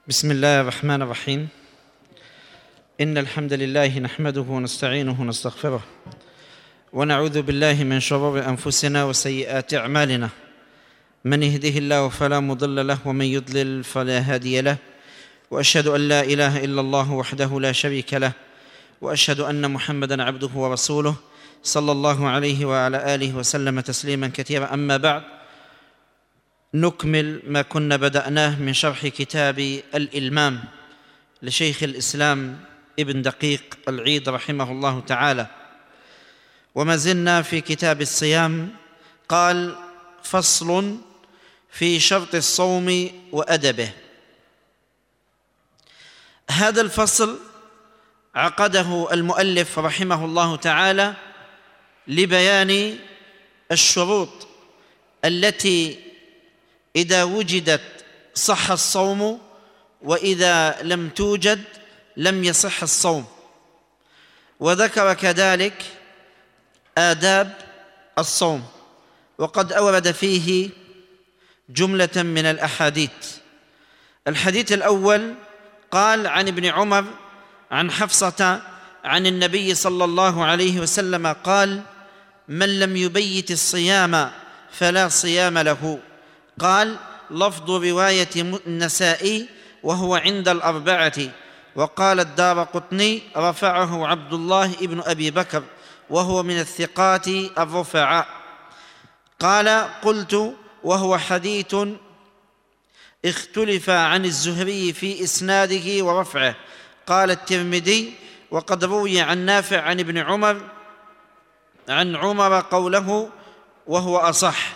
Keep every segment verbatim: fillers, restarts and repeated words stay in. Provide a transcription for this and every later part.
بسم الله الرحمن الرحيم. إن الحمد لله نحمده ونستعينه ونستغفره ونعوذ بالله من شرور أنفسنا وسيئات أعمالنا. من يهده الله فلا مضل له ومن يضلل فلا هادي له، وأشهد أن لا إله إلا الله وحده لا شريك له، وأشهد أن محمدًا عبده ورسوله صلى الله عليه وعلى آله وسلم تسليمًا كثيرا. أما بعد، نكمل ما كنا بدأناه من شرح كتاب الإلمام لشيخ الإسلام ابن دقيق العيد رحمه الله تعالى، وما زلنا في كتاب الصيام. قال: فصل في شرط الصوم وأدبه. هذا الفصل عقده المؤلف رحمه الله تعالى لبيان الشروط التي إذا وجدت صح الصوم، وإذا لم توجد لم يصح الصوم، وذكر كذلك آداب الصوم، وقد أورد فيه جملة من الأحاديث. الحديث الأول قال: عن ابن عمر عن حفصة عن النبي صلى الله عليه وسلم قال: من لم يبيت الصيام فلا صيام له. قال: لفظ رواية النسائي وهو عند الأربعة. وقال الدارقطني: رفعه عبد الله ابن أبي بكر وهو من الثقات الرفعاء. قال: قلت: وهو حديث اختلف عن الزهري في إسناده ورفعه. قال الترمذي: وقد روي عن نافع عن ابن عمر عن عمر قوله وهو أصح.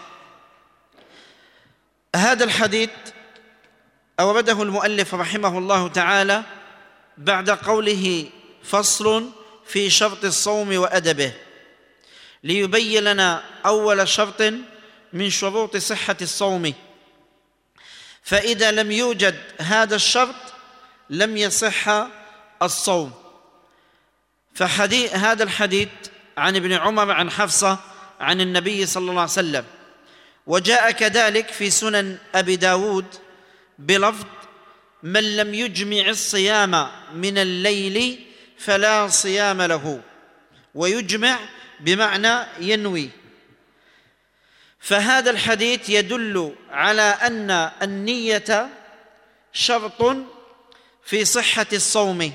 هذا الحديث أورده المؤلف رحمه الله تعالى بعد قوله: فصل في شرط الصوم وأدبه، ليبين لنا أول شرط من شروط صحة الصوم، فإذا لم يوجد هذا الشرط لم يصح الصوم. فحديث هذا الحديث عن ابن عمر عن حفصة عن النبي صلى الله عليه وسلم، وجاء كذلك في سنن أبي داود بلفظ: من لم يجمع الصيام من الليل فلا صيام له. ويجمع بمعنى ينوي. فهذا الحديث يدل على أن النية شرط في صحة الصوم،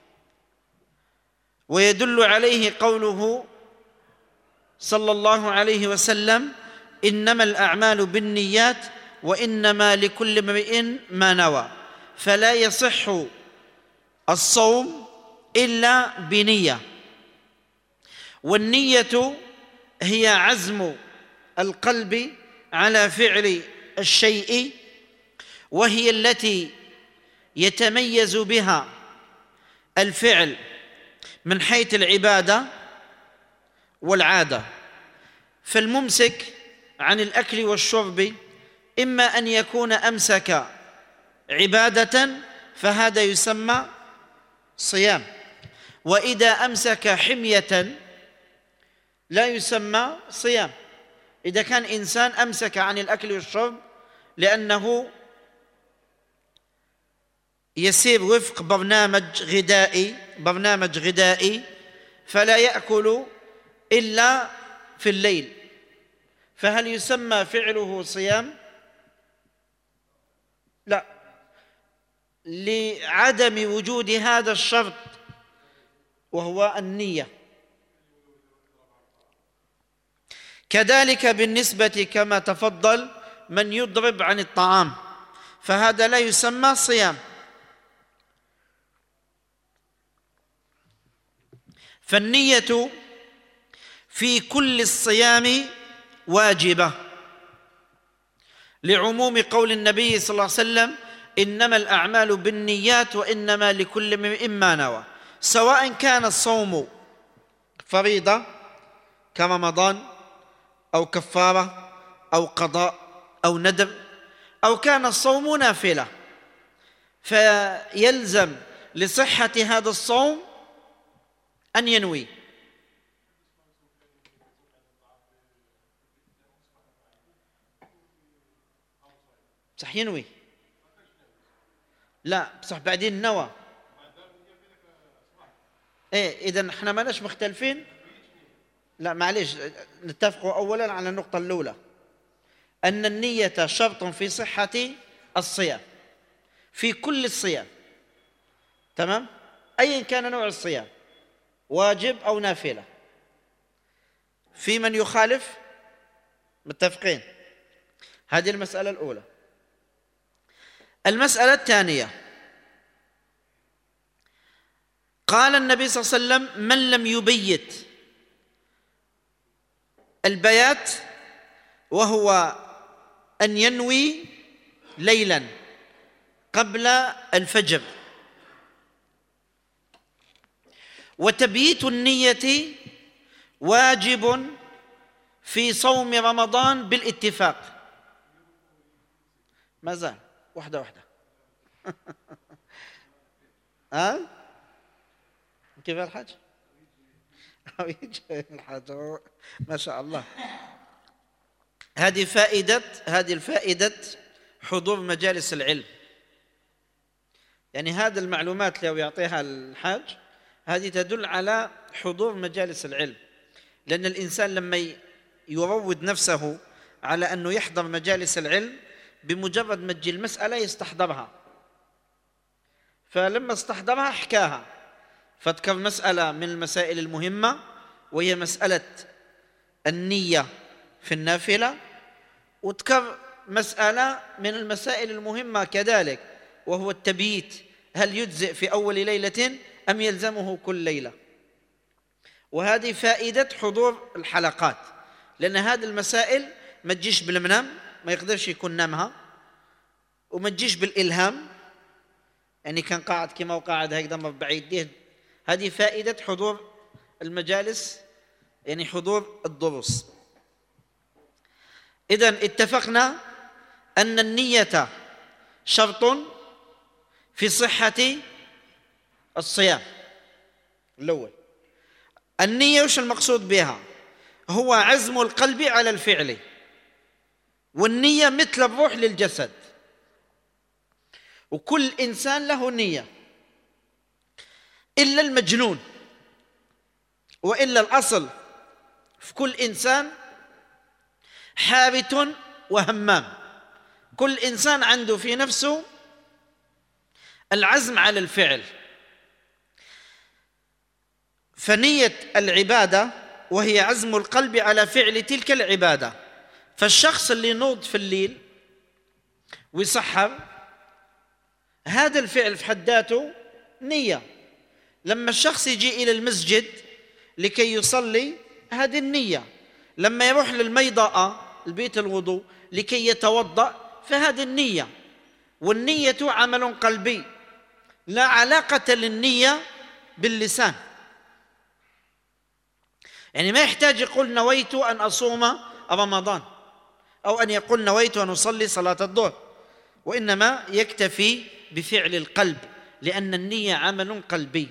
ويدل عليه قوله صلى الله عليه وسلم: إنما الأعمال بالنيات وإنما لكل امرئ ما نوى. فلا يصح الصوم إلا بنية، والنية هي عزم القلب على فعل الشيء، وهي التي يتميز بها الفعل من حيث العبادة والعادة. فالممسك عن الأكل والشرب إما أن يكون أمسك عبادة فهذا يسمى صيام، وإذا أمسك حمية لا يسمى صيام. إذا كان إنسان أمسك عن الأكل والشرب لأنه يسير وفق برنامج غذائي برنامج غذائي فلا يأكل إلا في الليل، فهل يسمى فعله صيام؟ لا، لعدم وجود هذا الشرط وهو النية. كذلك بالنسبة كما تفضل من يضرب عن الطعام فهذا لا يسمى صيام. فالنية في كل الصيام واجبة، لعموم قول النبي صلى الله عليه وسلم: إنما الأعمال بالنيات وإنما لكل امرئ ما نوى. سواء كان الصوم فريضة كرمضان أو كفارة أو قضاء أو ندب، أو كان الصوم نافلة، فيلزم لصحة هذا الصوم أن ينوي. صح، ينوي. لا بصح بعدين نوى. ايه اذا احنا ماناش مختلفين. لا معليش، نتفقوا اولا على النقطه الاولى ان النيه شرط في صحه الصيام، في كل الصيام، تمام، ايا كان نوع الصيام، واجب او نافله. في من يخالف؟ متفقين. هذه المساله الاولى. المساله الثانيه، قال النبي صلى الله عليه وسلم: من لم يبيت البيات وهو أن ينوي ليلا قبل الفجر. وتبييت النية واجب في صوم رمضان بالاتفاق. ما زال واحدة واحدة. ها؟ كيف الحاج؟ الحاج ما شاء الله. هذه فائدة هذه الفائدة حضور مجالس العلم. يعني هذه المعلومات لو يعطيها الحاج هذه تدل على حضور مجالس العلم، لأن الإنسان لما يروض نفسه على أنه يحضر مجالس العلم بمجرد ما تجي المسألة يستحضرها، فلما استحضرها حكاها، فذكر مسألة من المسائل المهمة وهي مسألة النية في النافلة، وذكر مسألة من المسائل المهمة كذلك وهو التبييت، هل يجزئ في أول ليلة أم يلزمه كل ليلة؟ وهذه فائدة حضور الحلقات، لأن هذه المسائل ما تجيش بالمنام، ما يقدرش يكون نامها، وما تجيش بالإلهام، يعني كان قاعد كما وقاعد هكذا بعيد ديه. هذه فائدة حضور المجالس، يعني حضور الدروس. إذن اتفقنا أن النية شرط في صحة الصيام. الأول النية وش المقصود بها؟ هو عزم القلب على الفعل، والنية مثل الروح للجسد، وكل إنسان له نية إلا المجنون، وإلا الأصل في كل إنسان حابت وهمام. كل إنسان عنده في نفسه العزم على الفعل. فنية العبادة وهي عزم القلب على فعل تلك العبادة. فالشخص اللي ينوض في الليل ويسحر، هذا الفعل في حد ذاته نية. لما الشخص يجي إلى المسجد لكي يصلي، هذه النية. لما يروح للميضاء البيت الوضوء لكي يتوضأ، فهذه النية. والنية عمل قلبي، لا علاقة للنية باللسان. يعني ما يحتاج يقول نويت أن أصوم رمضان، أو أن يقول نويت أن أصلي صلاة الظهر، وإنما يكتفي بفعل القلب، لأن النية عمل قلبي.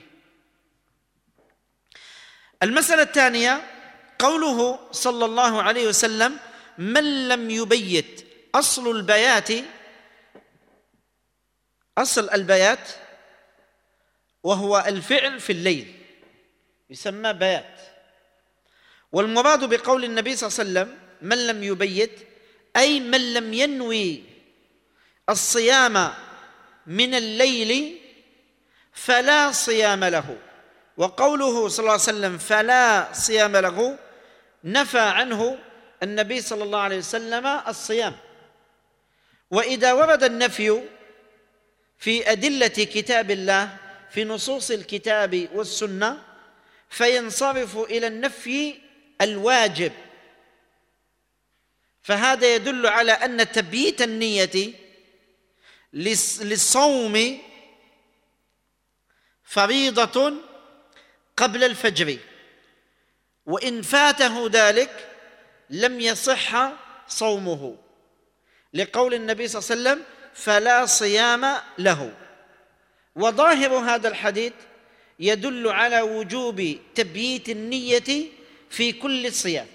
المسألة الثانية قوله صلى الله عليه وسلم: من لم يبيت. أصل البيات، أصل البيات وهو الفعل في الليل يسمى بيات. والمراد بقول النبي صلى الله عليه وسلم من لم يبيت أي من لم ينوي الصيام من الليل فلا صيام له. وقوله صلى الله عليه وسلم فلا صيام له نفى عنه النبي صلى الله عليه وسلم الصيام. وإذا ورد النفي في أدلة كتاب الله في نصوص الكتاب والسنة فينصرف إلى النفي الواجب، فهذا يدل على أن تبييت النية للصوم فريضة قبل الفجر، وإن فاته ذلك لم يصح صومه، لقول النبي صلى الله عليه وسلم فلا صيام له. وظاهر هذا الحديث يدل على وجوب تبييت النية في كل الصيام.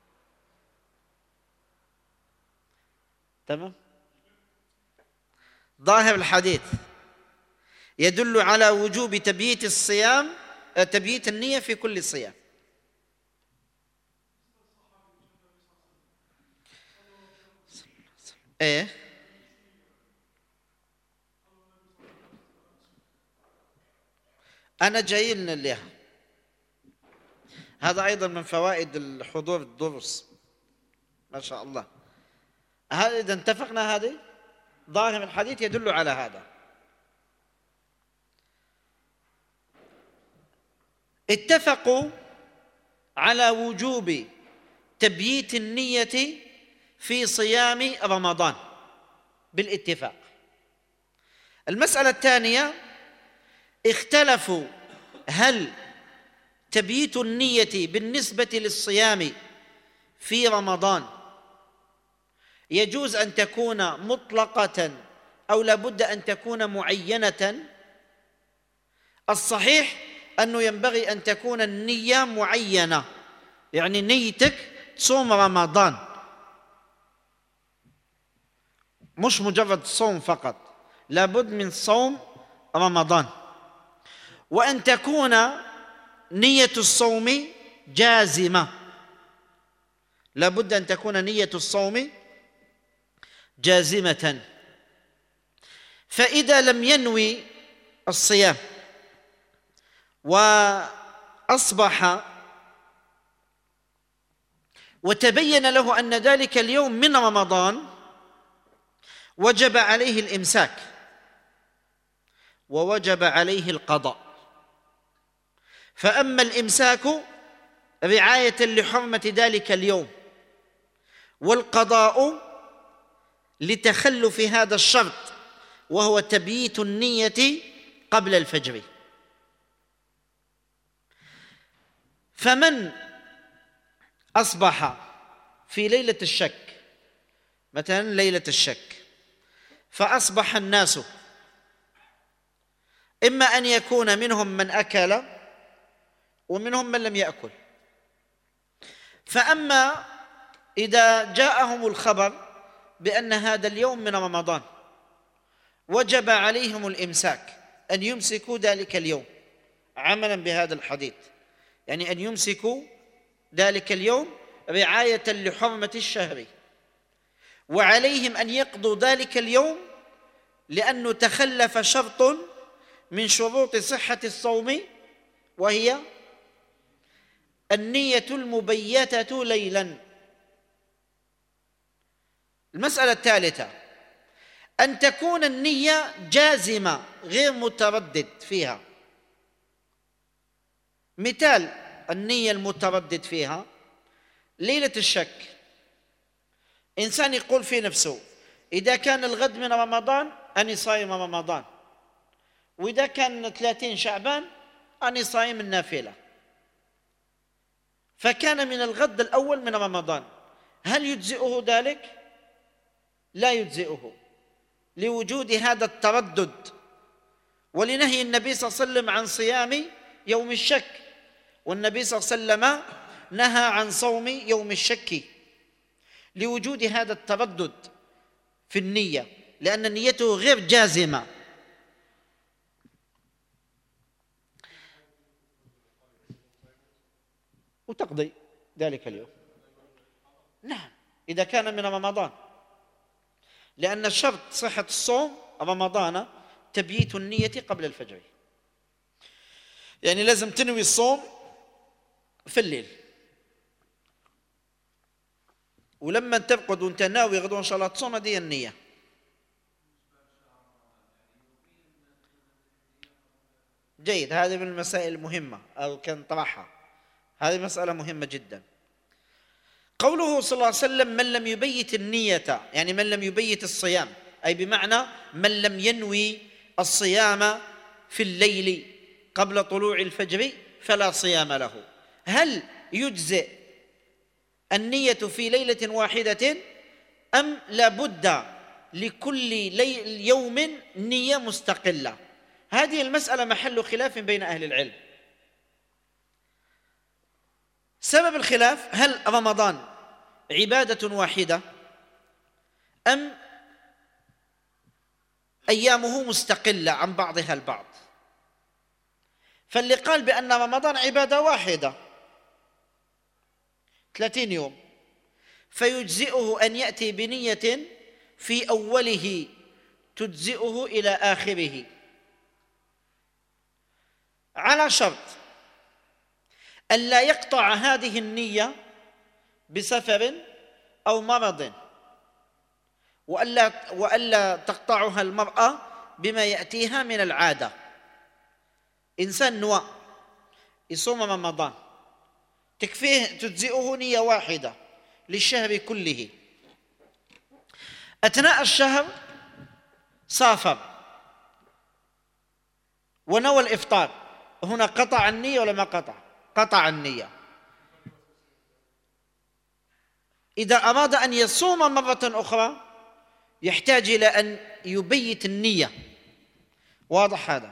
تمام؟ ظاهر الحديث يدل على وجوب تبييت الصيام، تبييت النية في كل صيام. ايه أنا جاي لنا لها. هذا أيضا من فوائد الحضور الدروس، ما شاء الله. هذا إذا اتفقنا، هذه ظاهر الحديث يدل على هذا. اتفقوا على وجوب تبييت النية في صيام رمضان بالاتفاق. المسألة الثانية، اختلفوا هل تبييت النية بالنسبة للصيام في رمضان يجوز أن تكون مطلقة أو لابد أن تكون معينة. الصحيح أنه ينبغي أن تكون النية معينة، يعني نيتك تصوم رمضان، مش مجرد صوم فقط، لابد من صوم رمضان. وأن تكون نية الصوم جازمة، لابد أن تكون نية الصوم جازمة. فإذا لم ينوي الصيام وأصبح وتبين له أن ذلك اليوم من رمضان، وجب عليه الإمساك ووجب عليه القضاء. فأما الإمساك رعاية لحرمة ذلك اليوم، والقضاء لتخلف هذا الشرط وهو تبييت النية قبل الفجر. فمن أصبح في ليلة الشك، مثلا ليلة الشك، فأصبح الناس إما أن يكون منهم من أكل ومنهم من لم يأكل، فأما إذا جاءهم الخبر بأن هذا اليوم من رمضان وجب عليهم الإمساك، أن يمسكوا ذلك اليوم عملا بهذا الحديث، يعني أن يمسكوا ذلك اليوم رعاية لحرمة الشهر، وعليهم أن يقضوا ذلك اليوم لأنه تخلف شرط من شروط صحة الصوم، وهي النية المبيتة ليلا. المسألة الثالثة، أن تكون النية جازمة غير متردد فيها. مثال النية المتردد فيها ليلة الشك، إنسان يقول في نفسه إذا كان الغد من رمضان أني صايم رمضان، وإذا كان ثلاثين شعبان أني صايم النافلة، فكان من الغد الأول من رمضان، هل يجزئه ذلك؟ لا يجزئه، لوجود هذا التردد، ولنهي النبي صلى الله عليه وسلم عن صيام يوم الشك، والنبي صلى الله عليه وسلم نهى عن صوم يوم الشك لوجود هذا التردد في النية، لأن نيته غير جازمة. وتقضي ذلك اليوم، نعم، إذا كان من رمضان، لأن شرط صحة الصوم رمضان تبييت النية قبل الفجر، يعني لازم تنوي الصوم في الليل، ولما ترقد وانت ناوي غدوة إن شاء الله تصوم، هذه النية. جيد، هذه من المسائل المهمة أو كان طرحها، هذه مسألة مهمة جدا. قوله صلى الله عليه وسلم من لم يبيت النية، يعني من لم يبيت الصيام، أي بمعنى من لم ينوي الصيام في الليل قبل طلوع الفجر فلا صيام له. هل يجزئ النية في ليلة واحدة أم لابد لكل يوم نية مستقلة؟ هذه المسألة محل خلاف بين أهل العلم. سبب الخلاف هل رمضان عبادة واحدة أم أيامه مستقلة عن بعضها البعض. فاللي قال بأن رمضان عبادة واحدة ثلاثين يوم فيجزئه أن يأتي بنية في أوله تجزئه إلى آخره، على شرط ألا يقطع هذه النية بسفر أو مرض، وألا, وألا تقطعها المرأة بما يأتيها من العادة. إنسان نوى يصوم رمضان تكفيه تجزئه نية واحدة للشهر كله، أثناء الشهر سافر ونوى الإفطار، هنا قطع النية ولا ما قطع؟ قطع النية. إذا أراد أن يصوم مرة أخرى يحتاج إلى أن يبيت النية. واضح هذا؟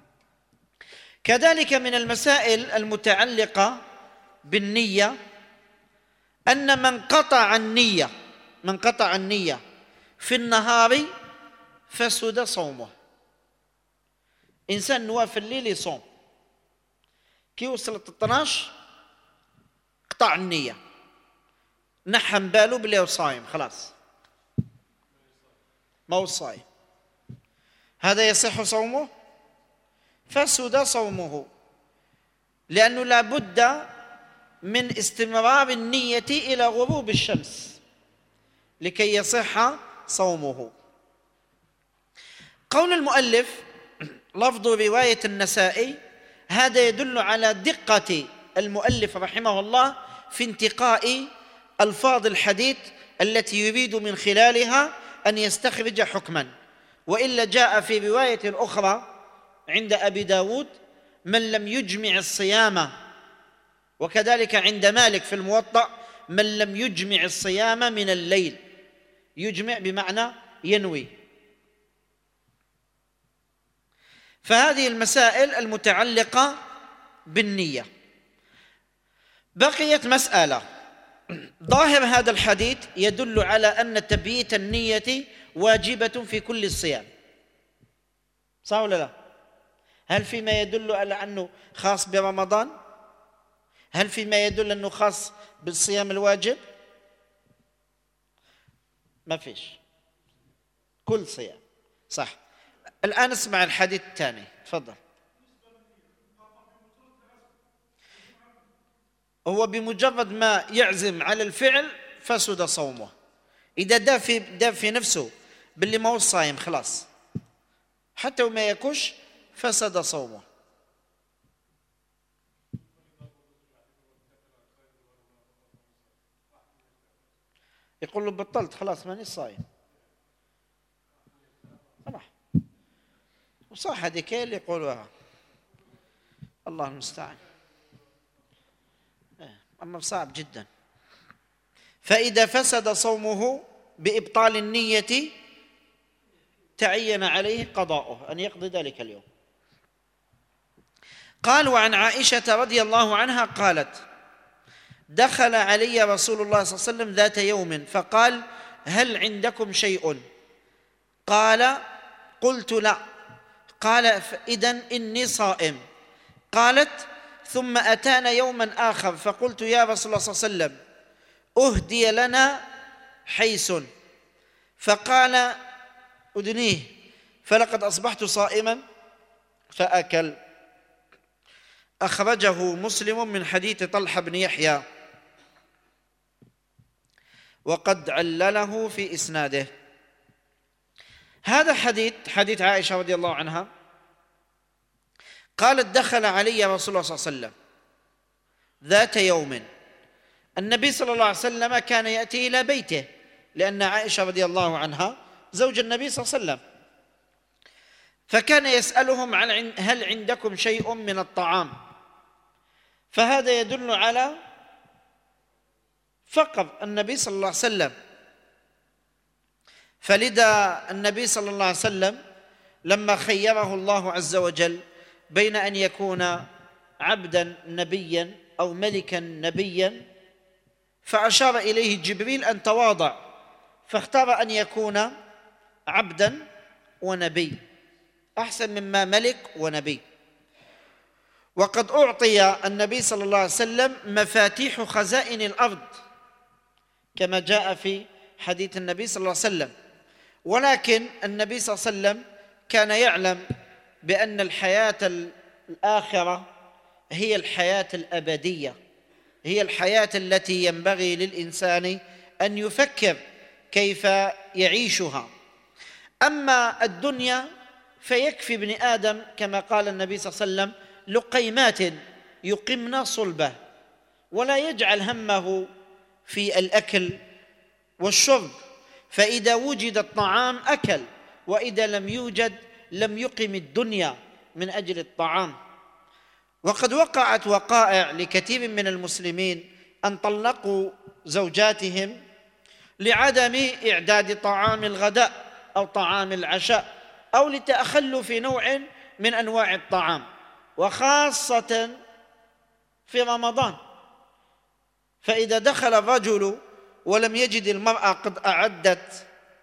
كذلك من المسائل المتعلقة بالنية أن من قطع النية من قطع النية في النهار فسد صومه. إنسان نوى في الليل يصوم، كي وصلت اثناشر قطع النية، نحن باله باللي هو صايم، خلاص ما هو صايم، هذا يصح صومه؟ فسد صومه، لأنه لا بد من استمرار النية إلى غروب الشمس لكي يصح صومه. قول المؤلف لفظ رواية النسائي، هذا يدل على دقة المؤلف رحمه الله في انتقاء ألفاظ الحديث التي يريد من خلالها أن يستخرج حكما، وإلا جاء في رواية أخرى عند أبي داود من لم يجمع الصيام، وكذلك عند مالك في الموطأ من لم يجمع الصيام من الليل. يجمع بمعنى ينوي. فهذه المسائل المتعلقة بالنية. بقيت مسألة، ظاهر هذا الحديث يدل على أن تبييت النية واجبة في كل الصيام، صح ولا لا؟ هل فيما يدل على أنه خاص برمضان؟ هل فيما يدل أنه خاص بالصيام الواجب؟ ما فيش، كل صيام صح. الآن اسمع الحديث الثاني، تفضل. هو بمجرد ما يعزم على الفعل فسد صومه. إذا داب في, داب في نفسه باللي ما هو صايم خلاص، حتى وما يكش فسد صومه. يقول له بطلت خلاص ماني صايم، خلاص. وصح هذيك اللي يقولوها، الله المستعان، أمر صعب جدا. فإذا فسد صومه بإبطال النية تعين عليه قضاؤه، أن يقضي ذلك اليوم. قال: وعن عائشة رضي الله عنها قالت: دخل علي رسول الله صلى الله عليه وسلم ذات يوم فقال: هل عندكم شيء؟ قال: قلت لا. قال: إذن إني صائم. قالت: ثم أتانا يوما آخر فقلت: يا رسول الله صلى الله عليه وسلم أهدي لنا حيس. فقال: أدنيه، فلقد أصبحت صائما فأكل. أخرجه مسلم من حديث طلحة بن يحيى، وقد علله في إسناده. هذا حديث حديث عائشة رضي الله عنها قالت: دخل علي رسول الله صلى الله عليه وسلم ذات يوم. النبي صلى الله عليه وسلم كان يأتي إلى بيته، لأن عائشة رضي الله عنها زوج النبي صلى الله عليه وسلم، فكان يسألهم عن هل عندكم شيء من الطعام. فهذا يدل على فقر النبي صلى الله عليه وسلم. فلذا النبي صلى الله عليه وسلم لما خيره الله عز وجل بين أن يكون عبدا نبيا أو ملكا نبيا، فأشار إليه جبريل أن تواضع، فاختار أن يكون عبدا ونبي، أحسن مما ملك ونبي. وقد أعطي النبي صلى الله عليه وسلم مفاتيح خزائن الأرض كما جاء في حديث النبي صلى الله عليه وسلم، ولكن النبي صلى الله عليه وسلم كان يعلم بأن الحياة الآخرة هي الحياة الأبدية، هي الحياة التي ينبغي للإنسان أن يفكر كيف يعيشها. أما الدنيا فيكفي ابن آدم كما قال النبي صلى الله عليه وسلم لقيمات يقمن صلبه، ولا يجعل همه في الأكل والشرب، فإذا وجد الطعام أكل، وإذا لم يوجد لم يقم الدنيا من أجل الطعام. وقد وقعت وقائع لكثير من المسلمين أن طلقوا زوجاتهم لعدم إعداد طعام الغداء أو طعام العشاء، أو لتأخلف نوع من أنواع الطعام، وخاصة في رمضان. فإذا دخل الرجل ولم يجد المرأة قد أعدت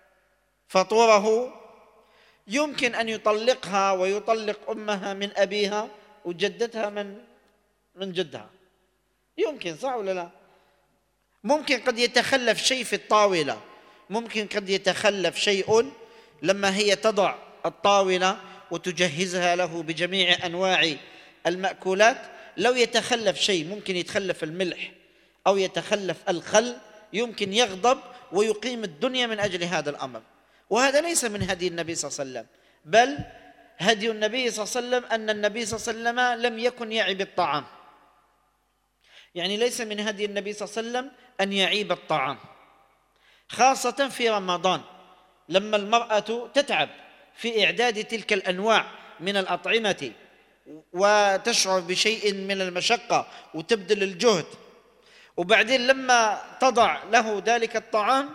فطوره يمكن أن يطلقها ويطلق أمها من أبيها وجدتها من من جدها، يمكن، صح ولا لا؟ ممكن قد يتخلف شيء في الطاولة، ممكن قد يتخلف شيء لما هي تضع الطاولة وتجهزها له بجميع أنواع المأكولات، لو يتخلف شيء ممكن يتخلف الملح أو يتخلف الخل، يمكن يغضب ويقيم الدنيا من أجل هذا الأمر. وهذا ليس من هدي النبي صلى الله عليه وسلم، بل هدي النبي صلى الله عليه وسلم أن النبي صلى الله عليه وسلم لم يكن يعيب الطعام، يعني ليس من هدي النبي صلى الله عليه وسلم أن يعيب الطعام، خاصة في رمضان لما المرأة تتعب في إعداد تلك الأنواع من الأطعمة وتشعر بشيء من المشقة وتبذل الجهد، وبعدين لما تضع له ذلك الطعام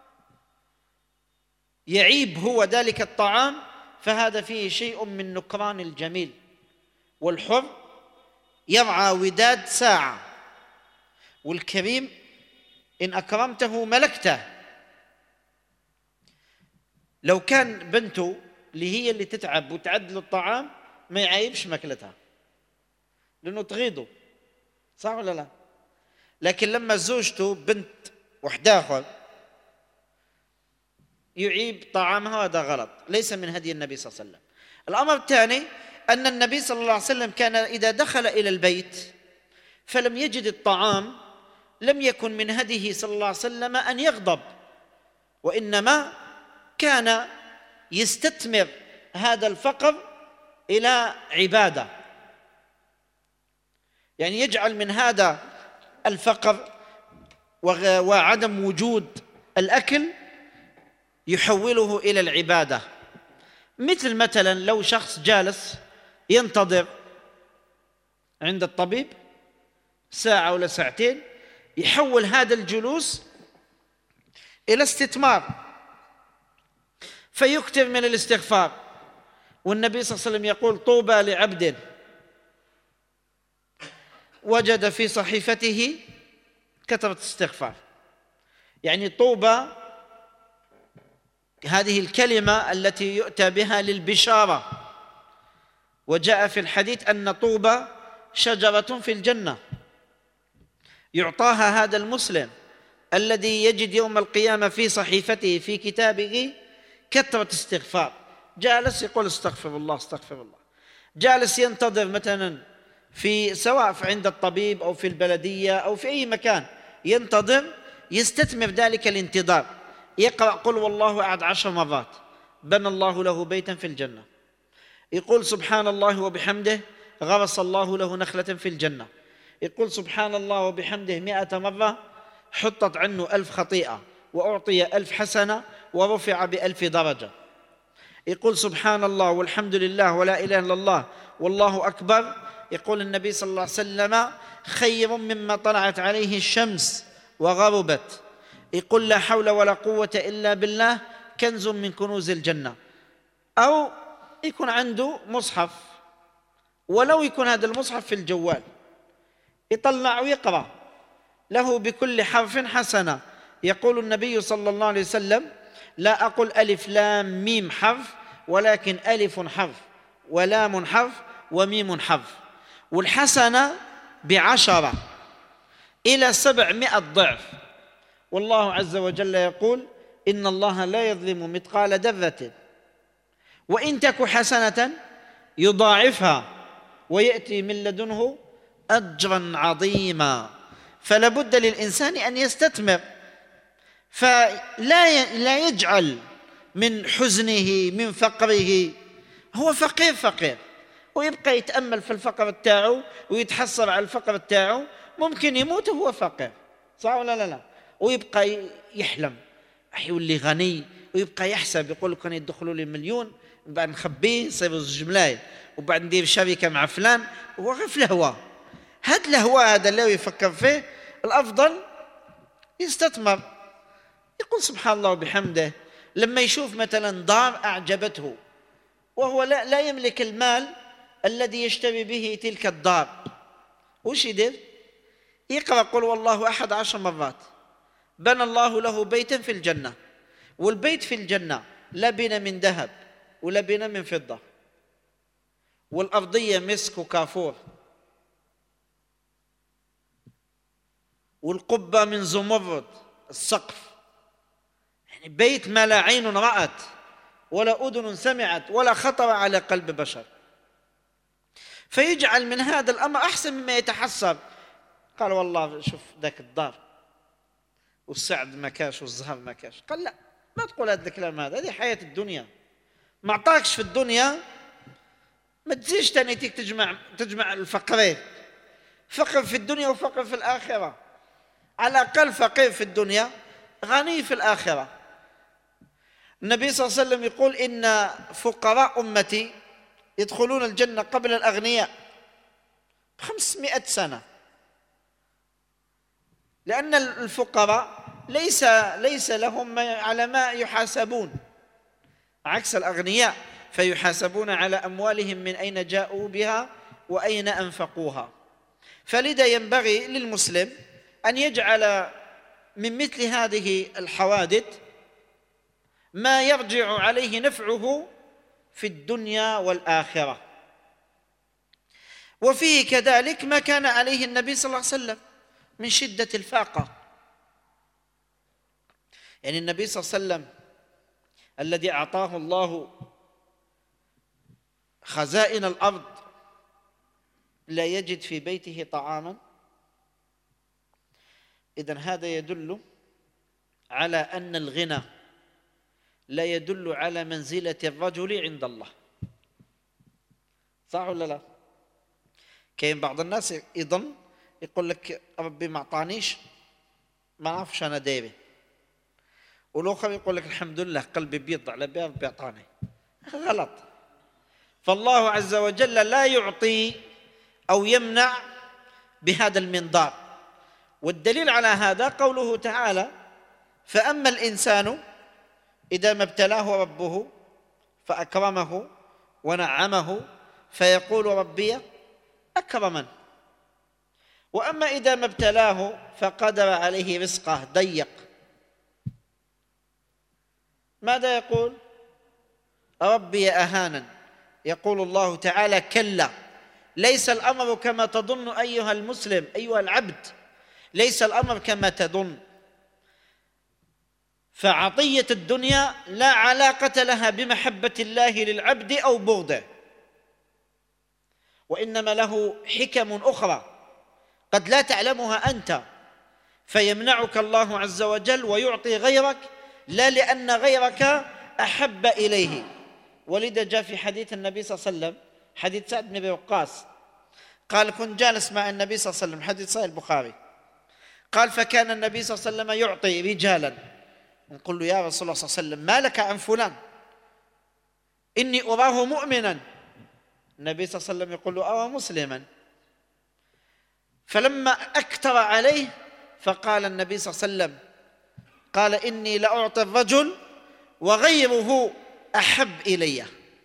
يعيب هو ذلك الطعام، فهذا فيه شيء من نكران الجميل. والحر يرعى وداد ساعة، والكريم إن أكرمته ملكته. لو كان بنته اللي هي اللي تتعب وتعدل الطعام ما يعيبش ماكلتها لأنه تغيضه، صح ولا لا؟ لكن لما زوجته بنت وحده آخر يعيب طعامها، هذا غلط، ليس من هدي النبي صلى الله عليه وسلم. الأمر الثاني أن النبي صلى الله عليه وسلم كان إذا دخل إلى البيت فلم يجد الطعام لم يكن من هديه صلى الله عليه وسلم أن يغضب، وإنما كان يستثمر هذا الفقر إلى عبادة، يعني يجعل من هذا الفقر وعدم وجود الأكل يحوله إلى العبادة. مثل مثلا لو شخص جالس ينتظر عند الطبيب ساعة ولا ساعتين، يحول هذا الجلوس إلى استثمار، فيكثر من الاستغفار. والنبي صلى الله عليه وسلم يقول طوبى لعبد وجد في صحيفته كثرة استغفار، يعني طوبى هذه الكلمة التي يؤتى بها للبشارة، وجاء في الحديث أن طوبى شجرة في الجنة يعطاها هذا المسلم الذي يجد يوم القيامة في صحيفته في كتابه كثرة استغفار، جالس يقول استغفر الله استغفر الله، جالس ينتظر مثلا في سواء عند الطبيب أو في البلدية أو في أي مكان ينتظر، يستثمر ذلك الانتظار، يقرأ قل والله أحد عشر مرات بنى الله له بيتا في الجنة، يقول سبحان الله وبحمده غرس الله له نخلة في الجنة، يقول سبحان الله وبحمده مئة مرة حطت عنه ألف خطيئة وأعطي ألف حسنة ورفع بألف درجة، يقول سبحان الله والحمد لله ولا إله إلا الله والله أكبر، يقول النبي صلى الله عليه وسلم خير مما طلعت عليه الشمس وغربت، يقول لا حول ولا قوة إلا بالله كنز من كنوز الجنة. أو يكون عنده مصحف، ولو يكون هذا المصحف في الجوال يطلع ويقرأ له بكل حرف حسنة. يقول النبي صلى الله عليه وسلم لا أقول ألف لام ميم حرف ولكن ألف حرف ولام حرف وميم حرف. والحسنة بعشرة إلى سبعمائة ضعف. والله عز وجل يقول إن الله لا يظلم مثقال ذرة وإن تك حسنة يضاعفها ويأتي من لدنه أجرا عظيما. فلا بد للإنسان أن يستثمر، فلا لا يجعل من حزنه من فقره، هو فقير فقير ويبقى يتأمل في الفقر بتاعه ويتحسر على الفقر بتاعه، ممكن يموت وهو فقير، صح ولا لا لا؟ ويبقى يحلم يولي غني ويبقى يحسب يقول كان يدخلوا لي مليون بعد نخبيه يصير زوج ملايين وبعد ندير شركة مع فلان، وهو غير في الهواء. هاد الهواء هذا اللي يفكر فيه الأفضل يستثمر، يقول سبحان الله وبحمده. لما يشوف مثلا دار أعجبته وهو لا, لا يملك المال الذي يشتري به تلك الدار، وش يدير؟ يقرأ قل والله أحد عشر مرات، بنى الله له بيتا في الجنة، والبيت في الجنة لا بنى من ذهب ولا بنى من فضة، والأرضية مسك وكافور، والقبة من زمرد السقف، يعني بيت ما لا عين رأت ولا أذن سمعت ولا خطر على قلب بشر. فيجعل من هذا الأمر أحسن مما يتحسر. قال والله شوف ذاك الدار والسعد مكاش والزهر مكاش. قال لا، ما تقول هذا الكلام، هذا هذه حياة الدنيا، ما أعطاكش في الدنيا ما تزيش تاني تيك تجمع تجمع الفقرين، فقر في الدنيا وفقر في الآخرة. على الأقل فقير في الدنيا غني في الآخرة. النبي صلى الله عليه وسلم يقول إن فقراء أمتي يدخلون الجنة قبل الأغنياء بخمسمائة سنة، لأن الفقراء ليس ليس لهم على ما يحاسبون، عكس الأغنياء فيحاسبون على أموالهم من أين جاءوا بها وأين أنفقوها. فلذا ينبغي للمسلم أن يجعل من مثل هذه الحوادث ما يرجع عليه نفعه في الدنيا والآخرة. وفيه كذلك ما كان عليه النبي صلى الله عليه وسلم من شدة الفاقة. يعني النبي صلى الله عليه وسلم الذي أعطاه الله خزائن الأرض لا يجد في بيته طعاما، إذن هذا يدل على أن الغنى لا يدل على منزلة الرجل عند الله، صح ولا لا؟ كاين بعض الناس يظن يقول لك ربي ما أعطانيش ما نعرفش أنا دايري، والآخر يقول لك الحمد لله قلبي بيض على بيه ربي أعطاني. غلط. فالله عز وجل لا يعطي أو يمنع بهذا المنظار. والدليل على هذا قوله تعالى: فأما الإنسان إذا ما ابتلاه ربه فأكرمه ونعمه فيقول ربي أكرمن، وأما إذا ما ابتلاه فقدر عليه رزقه ضيق، ماذا يقول؟ ربي أهانن. يقول الله تعالى: كلا، ليس الأمر كما تظن أيها المسلم أيها العبد، ليس الأمر كما تظن. فعطية الدنيا لا علاقة لها بمحبة الله للعبد أو بغضه، وإنما له حكم أخرى قد لا تعلمها أنت، فيمنعك الله عز وجل ويعطي غيرك لا لأن غيرك أحب إليه. ولذا جاء في حديث النبي صلى الله عليه وسلم، حديث سعد بن أبي وقاص قال: كنت جالس مع النبي صلى الله عليه وسلم، حديث صحيح البخاري، قال: فكان النبي صلى الله عليه وسلم يعطي رجالا، نقول له: يا رسول الله صلى الله عليه وسلم ما لك عن فلان إني أراه مؤمنا. النبي صلى الله عليه وسلم يقول له: أرى مسلما. فلما أكثر عليه فقال النبي صلى الله عليه وسلم، قال: إني لأعطي الرجل وغيره أحب إلي.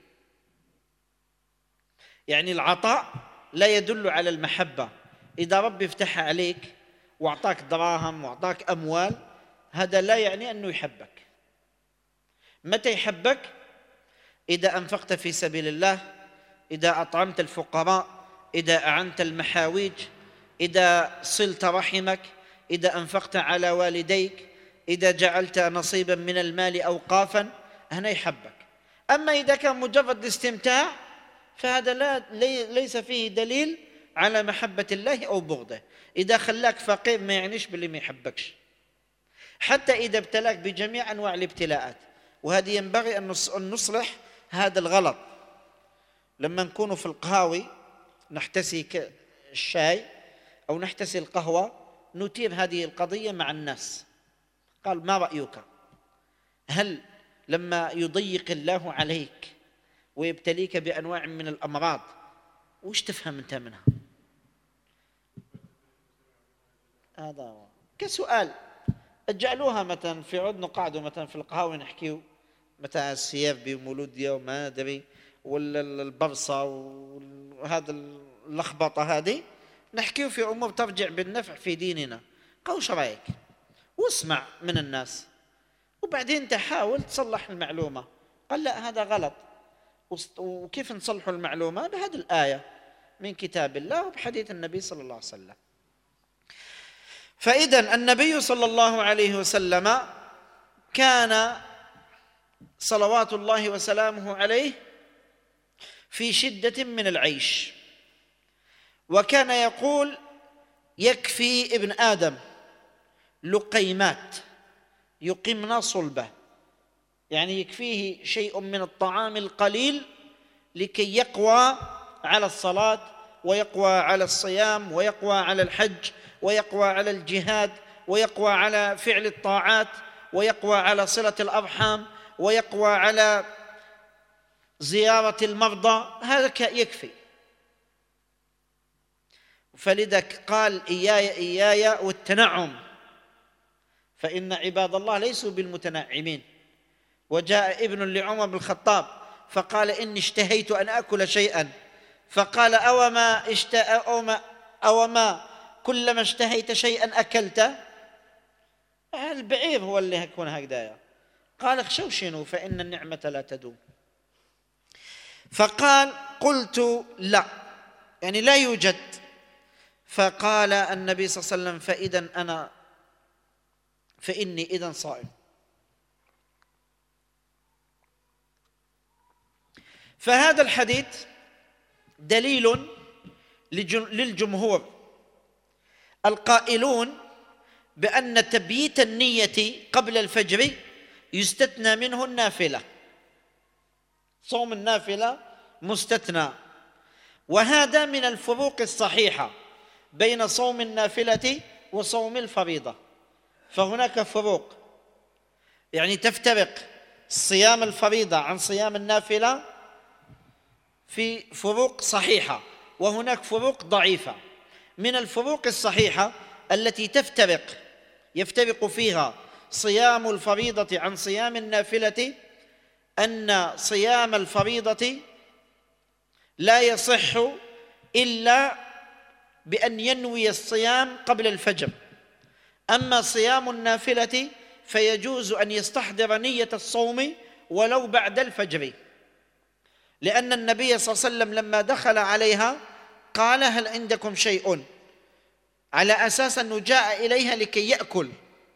يعني العطاء لا يدل على المحبة. إذا ربي افتح عليك وأعطاك دراهم وأعطاك أموال، هذا لا يعني أنه يحبك. متى يحبك؟ إذا أنفقت في سبيل الله، إذا أطعمت الفقراء، إذا أعنت المحاويج، إذا صلت رحمك، إذا أنفقت على والديك، إذا جعلت نصيبا من المال أوقافا، هنا يحبك. أما إذا كان مجرد استمتاع فهذا لا ليس فيه دليل على محبة الله أو بغضه. إذا خلاك فقير ما يعنيش باللي ما يحبكش، حتى إذا ابتلاك بجميع أنواع الابتلاءات. وهذه ينبغي أن نصلح هذا الغلط. لما نكون في القهاوي نحتسي الشاي أو نحتسي القهوة، نثير هذه القضية مع الناس. قال: ما رأيك؟ هل لما يضيق الله عليك ويبتليك بأنواع من الأمراض وش تفهم أنت منها؟ هذا كسؤال. اجعلوها مثلا في عود نقعدوا مثلا في القهاوي نحكيو مثلا السياف بمولوديا وما أدري ولا البرصة وهذا اللخبطة هذه، نحكيو في أمور ترجع بالنفع في ديننا. قوش رأيك واسمع من الناس وبعدين تحاول تصلح المعلومة. قال: لا، هذا غلط. وكيف نصلح المعلومة؟ بهذه الآية من كتاب الله وبحديث النبي صلى الله عليه وسلم. فإذا النبي صلى الله عليه وسلم كان صلوات الله وسلامه عليه في شدة من العيش، وكان يقول: يكفي ابن آدم لقيمات يقمن صلبه، يعني يكفيه شيء من الطعام القليل لكي يقوى على الصلاة ويقوى على الصيام ويقوى على الحج ويقوى على الجهاد ويقوى على فعل الطاعات ويقوى على صلة الأرحام ويقوى على زيارة المرضى. هذا يكفي. فلذلك قال: إياي إياي والتنعم، فإن عباد الله ليسوا بالمتنعمين. وجاء ابن لعمر بن الخطاب فقال: إني اشتهيت أن أكل شيئا، فقال: أوما اشت... أوما أوما كلما اشتهيت شيئا أكلته؟ البعير هو اللي يكون هكذا. قال: اخشوشنوا فإن النعمة لا تدوم. فقال: قلت لا، يعني لا يوجد. فقال النبي صلى الله عليه وسلم: فإذا أنا فإني إذا صائم. فهذا الحديث دليل للجمهور القائلون بأن تبييت النية قبل الفجر يستثنى منه النافلة. صوم النافلة مستثنى. وهذا من الفروق الصحيحة بين صوم النافلة وصوم الفريضة. فهناك فروق، يعني تفترق صيام الفريضة عن صيام النافلة في فروق صحيحة، وهناك فروق ضعيفة. من الفروق الصحيحة التي تفترق يفترق فيها صيام الفريضة عن صيام النافلة أن صيام الفريضة لا يصح إلا بأن ينوي الصيام قبل الفجر، أما صيام النافلة فيجوز أن يستحضر نية الصوم ولو بعد الفجر، لأن النبي صلى الله عليه وسلم لما دخل عليها قال: هل عندكم شيء؟ على أساس أنه جاء إليها لكي يأكل.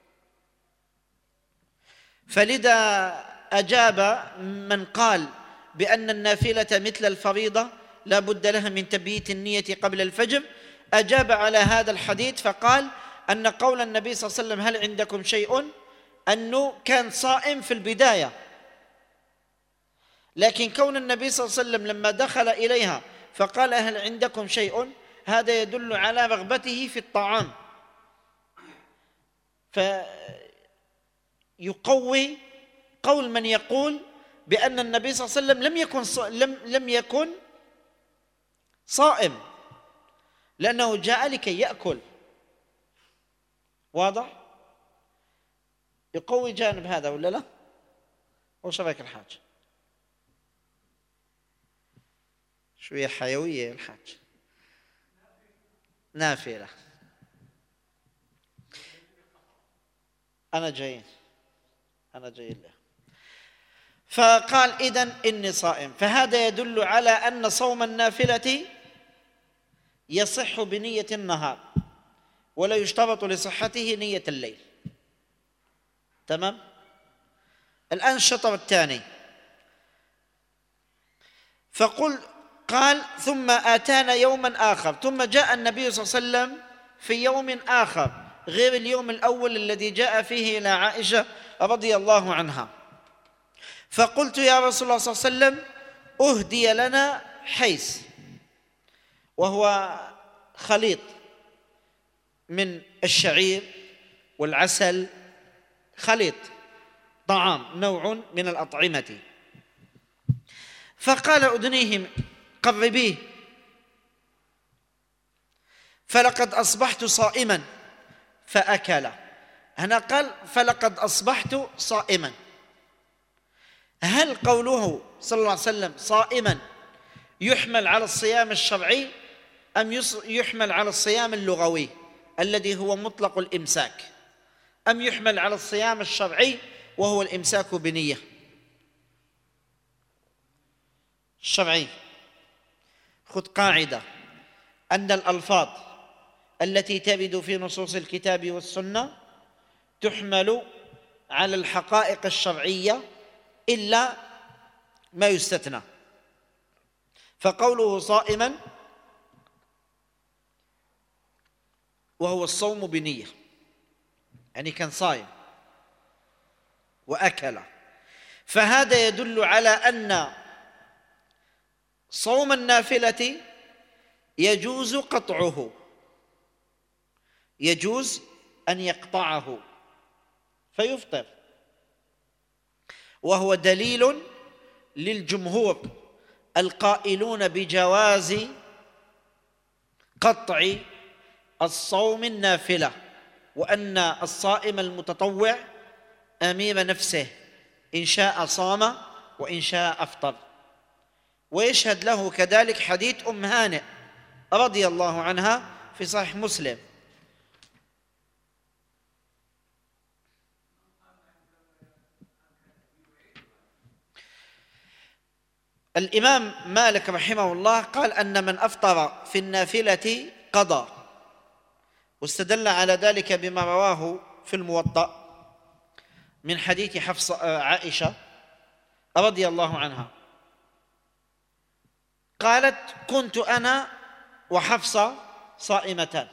فلذا أجاب من قال بأن النافلة مثل الفريضة لا بد لها من تبييت النية قبل الفجر، أجاب على هذا الحديث فقال أن قول النبي صلى الله عليه وسلم: هل عندكم شيء؟ أنه كان صائم في البداية، لكن كون النبي صلى الله عليه وسلم لما دخل إليها فقال: هل عندكم شيء؟ هذا يدل على رغبته في الطعام، فيقوي قول من يقول بأن النبي صلى الله عليه وسلم لم يكن لم لم يكن صائم، لأنه جاء لكي يأكل. واضح؟ يقوي جانب هذا ولا لا؟ وش رأيك الحاج؟ شوية حيوية الحاج. نافلة. أنا جاي أنا جاي له. فقال إذن إني صائم. فهذا يدل على أن صوم النافلة يصح بنية النهار، ولا يشترط لصحته نية الليل. تمام؟ الآن الشطر الثاني، فقل قال ثم آتانا يوما آخر، ثم جاء النبي صلى الله عليه وسلم في يوم آخر غير اليوم الأول الذي جاء فيه إلى عائشة رضي الله عنها، فقلت يا رسول الله صلى الله عليه وسلم أهدي لنا حيس، وهو خليط من الشعير والعسل، خليط طعام، نوع من الأطعمة. فقال أدنيهم قربيه، فلقد أصبحت صائما فأكل. هنا قال فلقد أصبحت صائما. هل قوله صلى الله عليه وسلم صائما يحمل على الصيام الشرعي أم يحمل على الصيام اللغوي الذي هو مطلق الإمساك، أم يحمل على الصيام الشرعي وهو الإمساك بنية؟ الشرعي. خذ قاعدة أن الألفاظ التي ترد في نصوص الكتاب والسنة تحمل على الحقائق الشرعية إلا ما يستثنى. فقوله صائما وهو الصوم بنية، يعني كان صائم وأكل، فهذا يدل على أن صوم النافلة يجوز قطعه، يجوز أن يقطعه فيفطر، وهو دليل للجمهور القائلون بجواز قطع الصوم النافلة، وأن الصائم المتطوع أمير نفسه، إن شاء صام وإن شاء أفطر. ويشهد له كذلك حديث أم هانئ رضي الله عنها في صحيح مسلم. الإمام مالك رحمه الله قال أن من أفطر في النافلة قضى، واستدل على ذلك بما رواه في الموطأ من حديث حفصة عائشة رضي الله عنها قالت كنت أنا وحفصة صائمتان،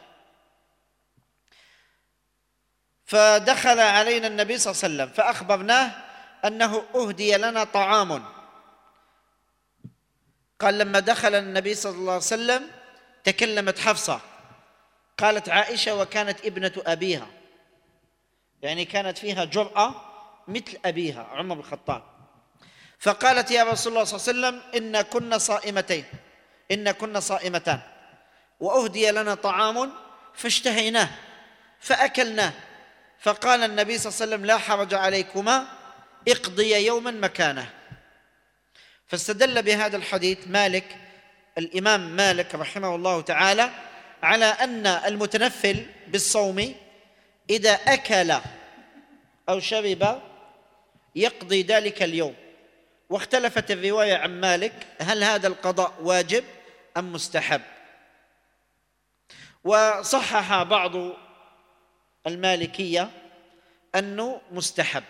فدخل علينا النبي صلى الله عليه وسلم فأخبرناه أنه أهدي لنا طعام. قال لما دخل النبي صلى الله عليه وسلم تكلمت حفصة، قالت عائشة وكانت ابنة أبيها، يعني كانت فيها جرأة مثل أبيها عمر بن الخطاب، فقالت يا رسول الله صلى الله عليه وسلم إن كنا صائمتين إن كنا صائمتان وأهدي لنا طعام فاشتهيناه فأكلناه، فقال النبي صلى الله عليه وسلم لا حرج عليكما اقضي يوما مكانه. فاستدل بهذا الحديث مالك الإمام مالك رحمه الله تعالى على أن المتنفل بالصوم إذا أكل أو شرب يقضي ذلك اليوم. واختلفت الرواية عن مالك هل هذا القضاء واجب أم مستحب، وصحح بعض المالكية أنه مستحب،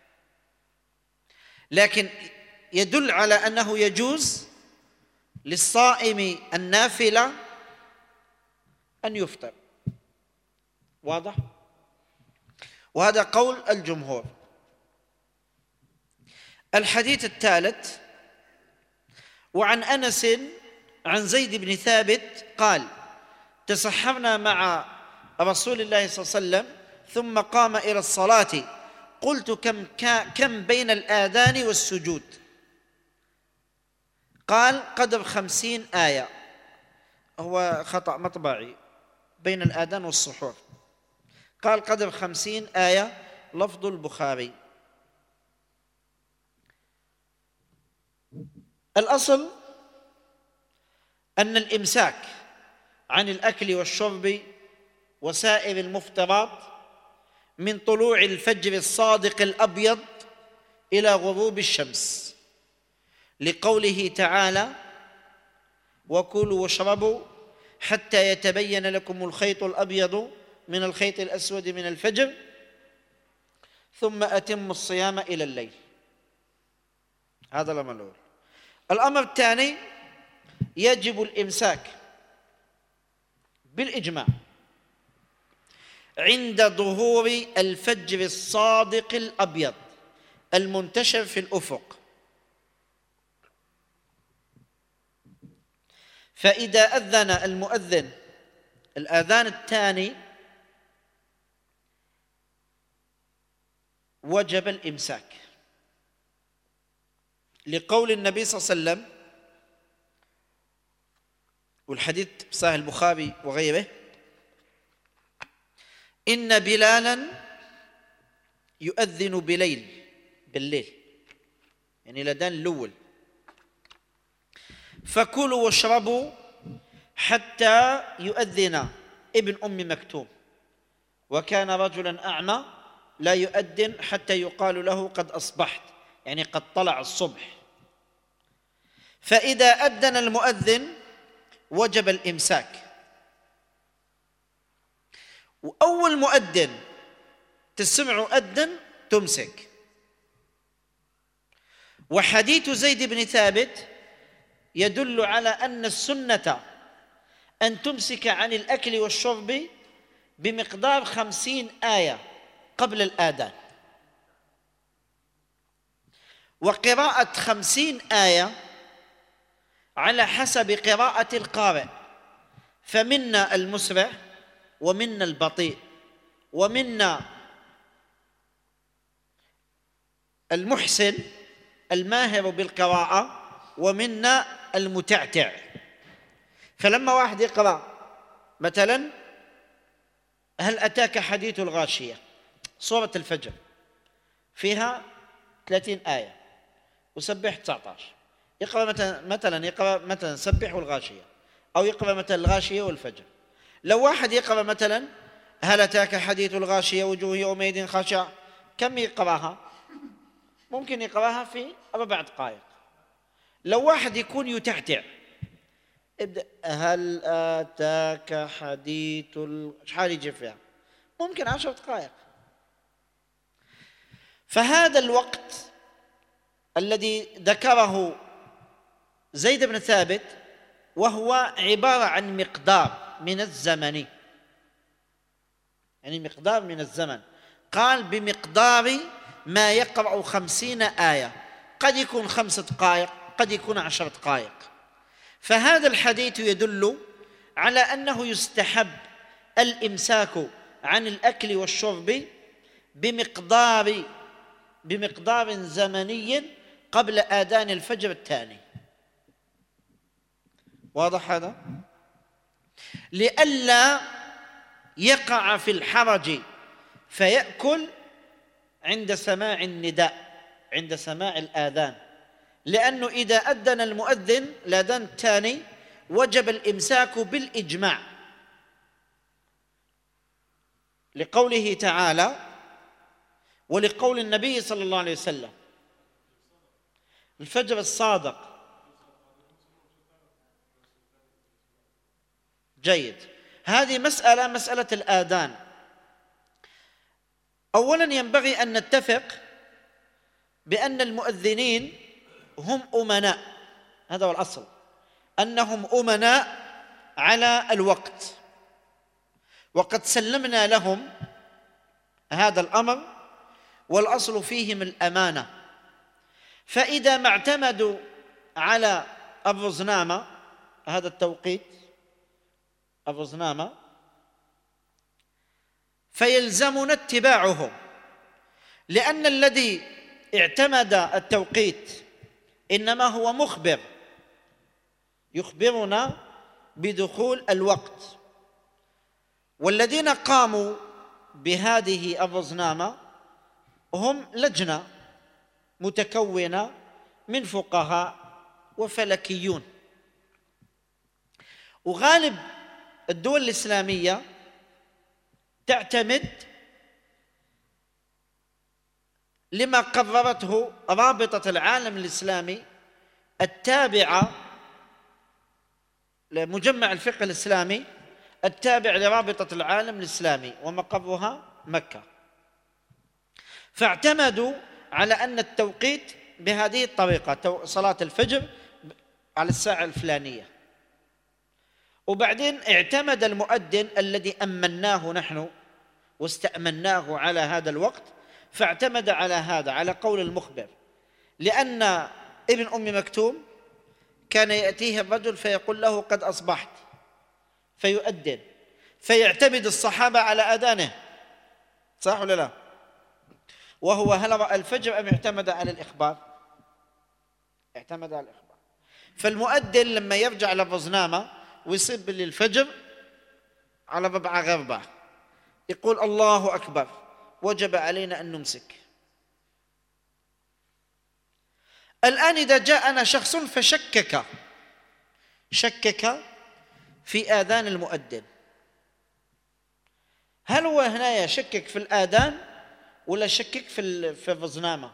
لكن يدل على أنه يجوز للصائم النافلة أن يفطر. واضح؟ وهذا قول الجمهور. الحديث الثالث وعن أنس عن زيد بن ثابت قال تسحرنا مع رسول الله صلى الله عليه وسلم ثم قام إلى الصلاة قلت كم, كم بين الآذان والسجود؟ قال قدر خمسين آية، هو خطأ مطبعي بين الآذان والسحور، قال قدر خمسين آية لفظ البخاري. الأصل أن الإمساك عن الأكل والشرب وسائر المفطرات من طلوع الفجر الصادق الأبيض إلى غروب الشمس، لقوله تعالى: وكلوا واشربوا حتى يتبين لكم الخيط الأبيض من الخيط الأسود من الفجر ثم أتموا الصيام إلى الليل. هذا الأمر الأول. الأمر الثاني: يجب الإمساك بالإجماع عند ظهور الفجر الصادق الأبيض المنتشر في الأفق، فإذا أذن المؤذن الآذان الثاني وجب الإمساك، لقول النبي صلى الله عليه وسلم، والحديث صحيح البخاري وغيره: إن بلالا يؤذن بليل بالليل، يعني الأذان الأول، فكلوا واشربوا حتى يؤذن ابن أم مكتوم، وكان رجلا أعمى لا يؤذن حتى يقال له قد أصبحت، يعني قد طلع الصبح. فإذا أذن المؤذن وجب الإمساك، وأول مؤذن تسمع أذن تمسك. وحديث زيد بن ثابت يدل على أن السنة أن تمسك عن الأكل والشرب بمقدار خمسين آية قبل الآذان، وقراءة خمسين آية على حسب قراءة القارئ، فمنا المسرع ومنا البطيء ومنا المحسن الماهر بالقراءة ومنا المتعتع. فلما واحد يقرأ مثلا: هل أتاك حديث الغاشية، سورة الفجر فيها ثلاثين آية، وسبح تسعة عشر، يقرأ مثلا يقرأ مثلا سبح والغاشية، أو يقرأ مثلا الغاشية والفجر. لو واحد يقرأ مثلا: هل أتاك حديث الغاشية وجوه يومئذ خاشعة، كم يقرأها؟ ممكن يقرأها في أربع دقائق. لو واحد يكون يتعتع، ابدأ: هل أتاك حديث ال... شحال يجي فيها؟ ممكن عشر دقائق. فهذا الوقت الذي ذكره زيد بن ثابت وهو عبارة عن مقدار من الزمن، يعني مقدار من الزمن، قال بمقدار ما يقرأ خمسين آية، قد يكون خمس دقائق، قد يكون عشر دقائق. فهذا الحديث يدل على أنه يستحب الإمساك عن الأكل والشرب بمقدار بمقدار زمني قبل آذان الفجر الثاني. واضح هذا؟ لئلا يقع في الحرج فيأكل عند سماع النداء، عند سماع الآذان، لأنه إذا أذن المؤذن الأذان الثاني وجب الإمساك بالإجماع، لقوله تعالى ولقول النبي صلى الله عليه وسلم: الفجر الصادق. جيد. هذه مسألة مسألة الآذان. أولا ينبغي أن نتفق بأن المؤذنين هم أمناء، هذا هو الأصل، أنهم أمناء على الوقت، وقد سلمنا لهم هذا الأمر، والأصل فيهم الأمانة. فإذا ما اعتمدوا على الرزنامة، هذا التوقيت الرزنامة، فيلزمنا اتباعهم، لأن الذي اعتمد التوقيت إنما هو مخبر يخبرنا بدخول الوقت، والذين قاموا بهذه الرزنامة هم لجنة متكونة من فقهاء وفلكيون. وغالب الدول الإسلامية تعتمد لما قررته رابطة العالم الإسلامي التابعة لمجمع الفقه الإسلامي التابع لرابطة العالم الإسلامي ومقرها مكة. فاعتمدوا على أن التوقيت بهذه الطريقة، صلاة الفجر على الساعة الفلانية. وبعدين اعتمد المؤذن الذي أمناه نحن واستأمناه على هذا الوقت، فاعتمد على هذا، على قول المخبر، لأن ابن أم مكتوم كان يأتيه الرجل فيقول له قد أصبحت فيؤذن، فيعتمد الصحابة على أذانه، صح ولا لا؟ وهو هل رأى الفجر أم اعتمد على الإخبار؟ اعتمد على الإخبار. فالمؤذن لما يرجع للرزنامة ويصيب للفجر على ربع غربة يقول الله أكبر، وجب علينا أن نمسك. الآن إذا جاءنا شخص فشكك شكك في آذان المؤذن، هل هو هنا يشكك في الآذان ولا شكك في في الرزنامة؟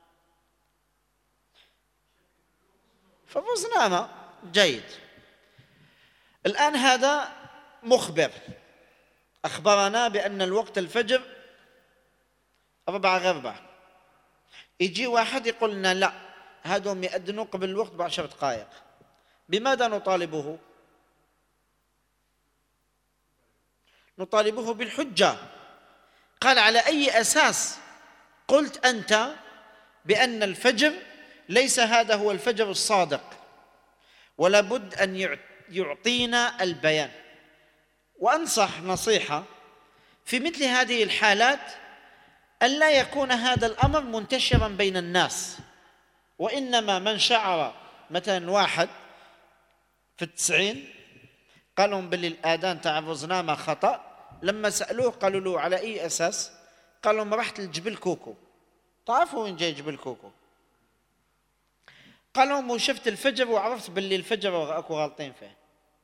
في الرزنامة. جيد. الآن هذا مخبر أخبرنا بأن الوقت الفجر ربع غربة، يجي واحد يقول لنا لا، هذول يأذنوا قبل الوقت بعشر دقائق، بماذا نطالبه؟ نطالبه بالحجة. قال على أي أساس قلت أنت بأن الفجر ليس هذا هو الفجر الصادق، ولا بد أن يعطينا البيان. وأنصح نصيحة في مثل هذه الحالات أن لا يكون هذا الأمر منتشرا بين الناس، وإنما من شعر مثلا واحد في التسعين قال لهم باللي الآذان تاع الرزنامة خطأ، لما سألوه قالوا له على أي أساس؟ قال لهم رحت لجبل كوكو. تعرفوا وين جاي جبل كوكو؟ قال لهم وشفت الفجر وعرفت باللي الفجر أكو غالطين فيه.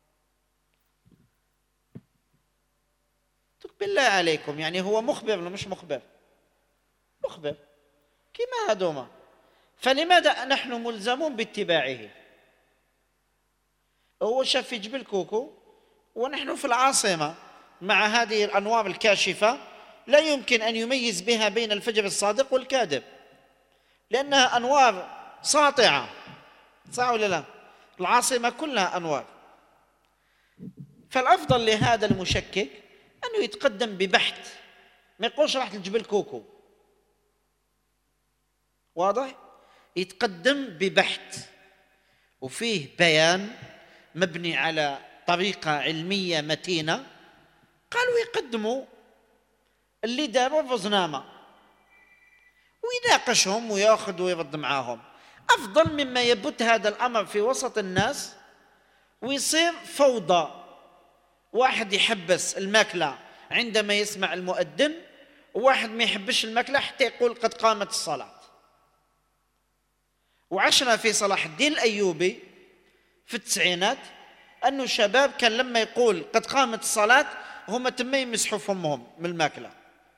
بالله عليكم، يعني هو مخبر ولا مش مخبر؟ مخبر كما هدوما، فلماذا نحن ملزمون باتباعه؟ هو شاف في جبل كوكو ونحن في العاصمة مع هذه الأنوار الكاشفة لا يمكن أن يميز بها بين الفجر الصادق والكاذب، لأنها أنوار ساطعة، صح ولا لا؟ العاصمة كلها أنوار. فالأفضل لهذا المشكك أنه يتقدم ببحث، ما يقولش رحت لجبل كوكو، واضح؟ يتقدم ببحث وفيه بيان مبني على طريقة علمية متينة، قالوا يقدموا اللي داروا الرزنامة ويناقشهم ويأخذ ويرد معاهم، أفضل مما يبت هذا الأمر في وسط الناس ويصير فوضى، واحد يحبس الماكلة عندما يسمع المؤذن، وواحد ما يحبش الماكلة حتى يقول قد قامت الصلاة. وعشنا في صلاح الدين الأيوبي في التسعينات أنه شباب كان لما يقول قد قامت الصلاة هم تم يمسحوا فمهم من الماكلة،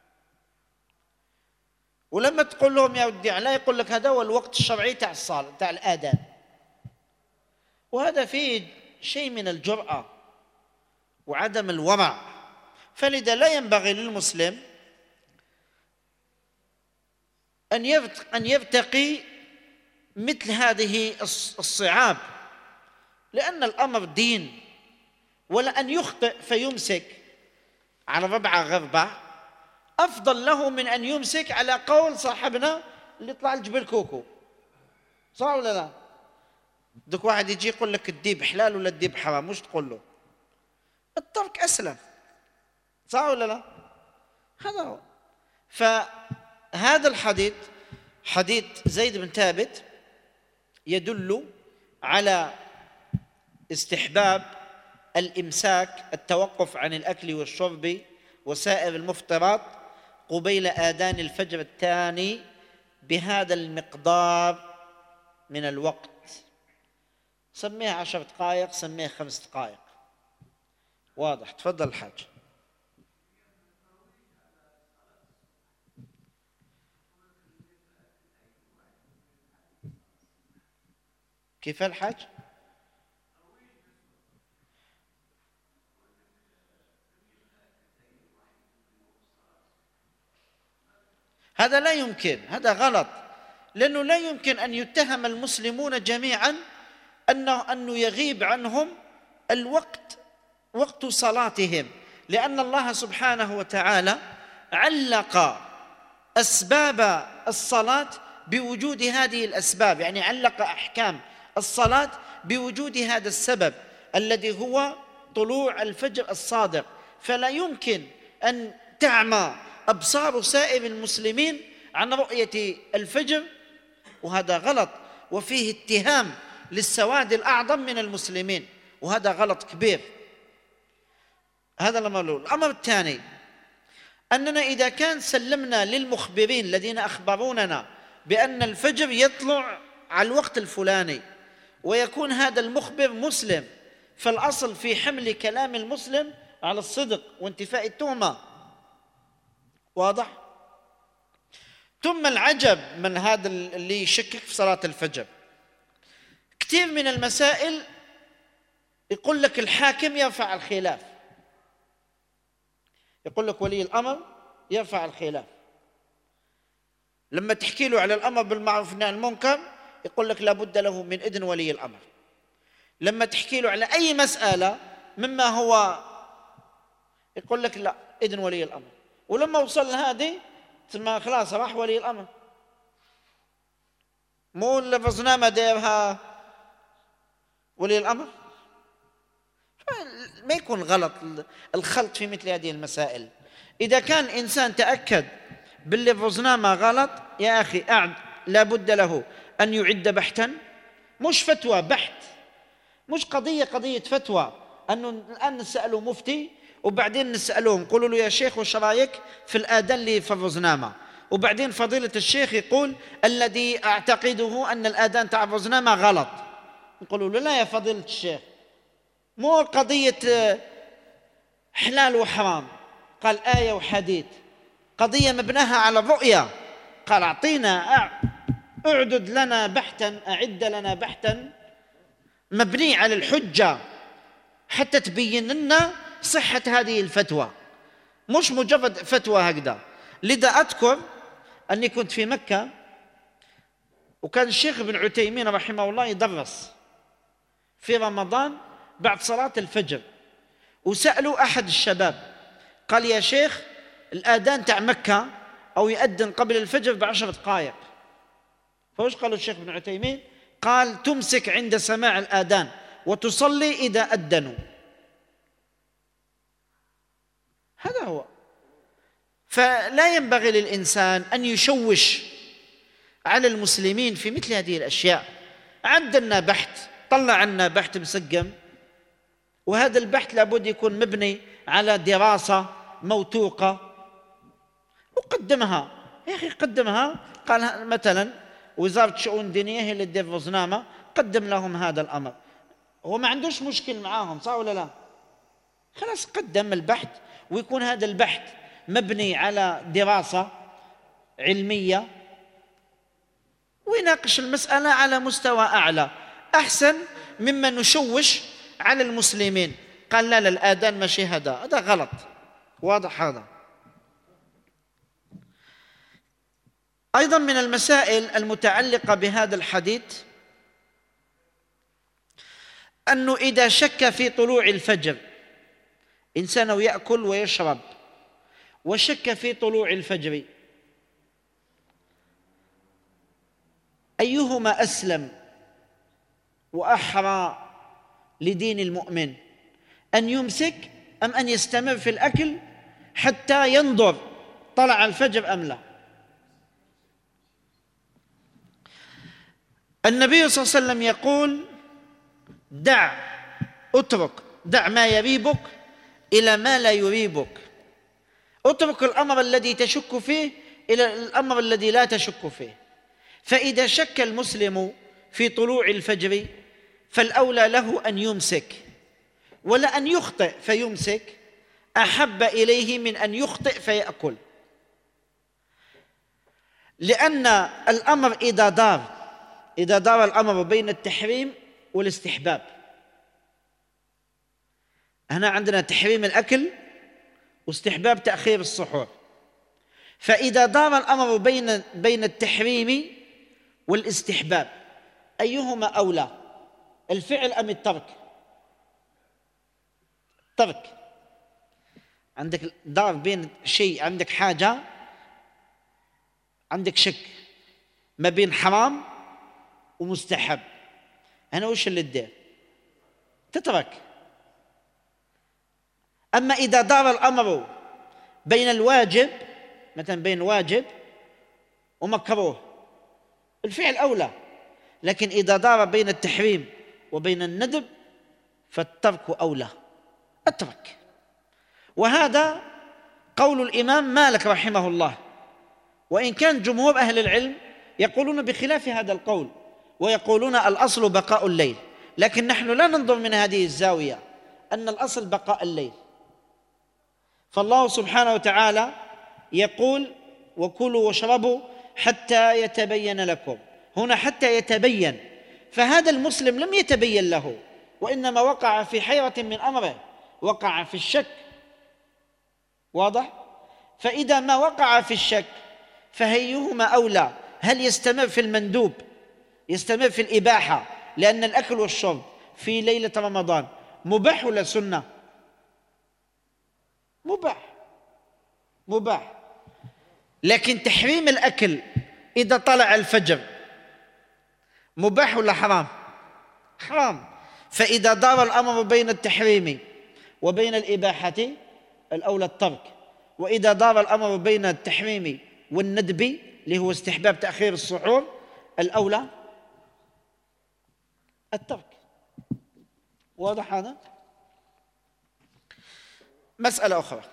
ولما تقول لهم يا ودي لا يقول لك هذا هو الوقت الشرعي تاع الصلاة تاع الآذان. وهذا فيه شيء من الجرأة وعدم الورع. فلذا لا ينبغي للمسلم أن يرتقي مثل هذه الصعاب، لأن الأمر دين، ولا أن يخطئ فيمسك على ربع غربة أفضل له من أن يمسك على قول صاحبنا اللي طلع الجبل كوكو، صح ولا لا؟ دوك واحد يجي يقول لك الديب حلال ولا الديب حرام، وش تقول له؟ الترك أسلم، صح ولا لا؟ هذا هو. فهذا الحديث حديث زيد بن ثابت يدل على استحباب الإمساك، التوقف عن الأكل والشرب وسائر المفطرات قبيل آذان الفجر الثاني بهذا المقدار من الوقت. سميها عشر دقائق، سميها خمس دقائق، واضح؟ تفضل الحاج. كيف الحج؟ هذا لا يمكن، هذا غلط، لأنه لا يمكن أن يتهم المسلمون جميعا أنه أنه يغيب عنهم الوقت، وقت صلاتهم، لأن الله سبحانه وتعالى علق أسباب الصلاة بوجود هذه الأسباب، يعني علق أحكام الصلاة بوجود هذا السبب الذي هو طلوع الفجر الصادق. فلا يمكن أن تعمى أبصار سائر المسلمين عن رؤية الفجر، وهذا غلط، وفيه اتهام للسواد الأعظم من المسلمين، وهذا غلط كبير. هذا الأمر الأول. الأمر الثاني أننا إذا كان سلمنا للمخبرين الذين أخبروننا بأن الفجر يطلع على الوقت الفلاني ويكون هذا المخبر مسلم، فالأصل في حمل كلام المسلم على الصدق وانتفاء التهمة. واضح؟ ثم العجب من هذا اللي يشكك في صلاة الفجر، كثير من المسائل يقول لك الحاكم يرفع الخلاف، يقول لك ولي الأمر يرفع الخلاف. لما تحكي له على الأمر بالمعروف والنهي عن المنكر يقول لك لابد له من إذن ولي الأمر. لما تحكي له على أي مسألة مما هو يقول لك لا، إذن ولي الأمر. ولما وصل لهذه ثم خلاص راح ولي الأمر، مو الفزنامة ديرها ولي الأمر. ما يكون غلط الخلط في مثل هذه المسائل. إذا كان إنسان تأكد باللي الفزنامة غلط، يا أخي أعد لابد له أن يعد بحثا، مش فتوى، بحث، مش قضية قضية فتوى أنه الآن نسأله مفتي وبعدين نسألهم قولوا له يا شيخ وش رأيك في الآذان اللي في الفزنامة، وبعدين فضيلة الشيخ يقول الذي أعتقده أن الآذان تاع الفزنامة غلط، نقولوا له لا يا فضيلة الشيخ، مو قضية حلال وحرام، قال آية وحديث، قضية مبناها على الرؤية. قال أعطينا أعدد لنا بحثا، أعد لنا بحثا مبني على الحجة حتى تبين لنا صحة هذه الفتوى، مش مجرد فتوى هكذا. لذا أذكر أني كنت في مكة وكان الشيخ ابن عثيمين رحمه الله يدرس في رمضان بعد صلاة الفجر، وسألوا أحد الشباب قال يا شيخ الآذان تاع مكة أو يأذن قبل الفجر بعشر دقائق، فوش قالوا الشيخ ابن عثيمين؟ قال تمسك عند سماع الآذان وتصلي إذا أذنوا. هذا هو. فلا ينبغي للإنسان أن يشوش على المسلمين في مثل هذه الأشياء. عندنا بحث، طلع عنا بحث مسقم، وهذا البحث لابد يكون مبني على دراسة موثوقة، وقدمها يا أخي، قدمها. قال مثلا وزارة الشؤون الدينية هي اللي تدير الفزنامة، قدم لهم هذا الأمر، هو ما عندوش مشكل معاهم، صح ولا لا؟ خلاص قدم البحث، ويكون هذا البحث مبني على دراسة علمية، ويناقش المسألة على مستوى أعلى، أحسن مما نشوش على المسلمين. قال لا لا الآذان ماشي هذا، هذا غلط، واضح هذا. أيضا من المسائل المتعلقة بهذا الحديث أنه إذا شك في طلوع الفجر، إنسان يأكل ويشرب وشك في طلوع الفجر، أيهما أسلم وأحرى لدين المؤمن، أن يمسك أم أن يستمر في الأكل حتى ينظر طلع الفجر أم لا؟ النبي صلى الله عليه وسلم يقول دع اترك دع ما يريبك إلى ما لا يريبك، اترك الأمر الذي تشك فيه إلى الأمر الذي لا تشك فيه. فإذا شك المسلم في طلوع الفجر فالأولى له أن يمسك، ولا أن يخطئ فيمسك أحب إليه من أن يخطئ فيأكل، لأن الأمر إذا دار إذا دار الأمر بين التحريم والاستحباب. هنا عندنا تحريم الأكل واستحباب تأخير السحور. فإذا دار الأمر بين بين التحريم والاستحباب أيهما أولى، الفعل أم الترك؟ الترك. عندك دار بين شيء، عندك حاجة، عندك شك ما بين حرام ومستحب، هنا وش اللي تدير؟ تترك. أما إذا دار الأمر بين الواجب، مثلا بين واجب ومكروه، الفعل أولى. لكن إذا دار بين التحريم وبين الندب فالترك أولى، اترك. وهذا قول الإمام مالك رحمه الله، وإن كان جمهور أهل العلم يقولون بخلاف هذا القول، ويقولون الأصل بقاء الليل. لكن نحن لا ننظر من هذه الزاوية أن الأصل بقاء الليل. فالله سبحانه وتعالى يقول: وكلوا واشربوا حتى يتبين لكم، هنا حتى يتبين. فهذا المسلم لم يتبين له، وإنما وقع في حيرة من أمره، وقع في الشك. واضح؟ فإذا ما وقع في الشك فهيهما أولى؟ هل يستمر في المندوب، يستمر في الإباحة، لأن الأكل والشرب في ليلة رمضان مباح ولا سنة؟ مباح، مباح. لكن تحريم الأكل إذا طلع الفجر مباح ولا حرام؟ حرام. فإذا دار الأمر بين التحريم وبين الإباحة الأولى الترك، وإذا دار الأمر بين التحريم والندب اللي هو استحباب تأخير السحور الأولى الترك. واضح هذا؟ مسألة أخرى: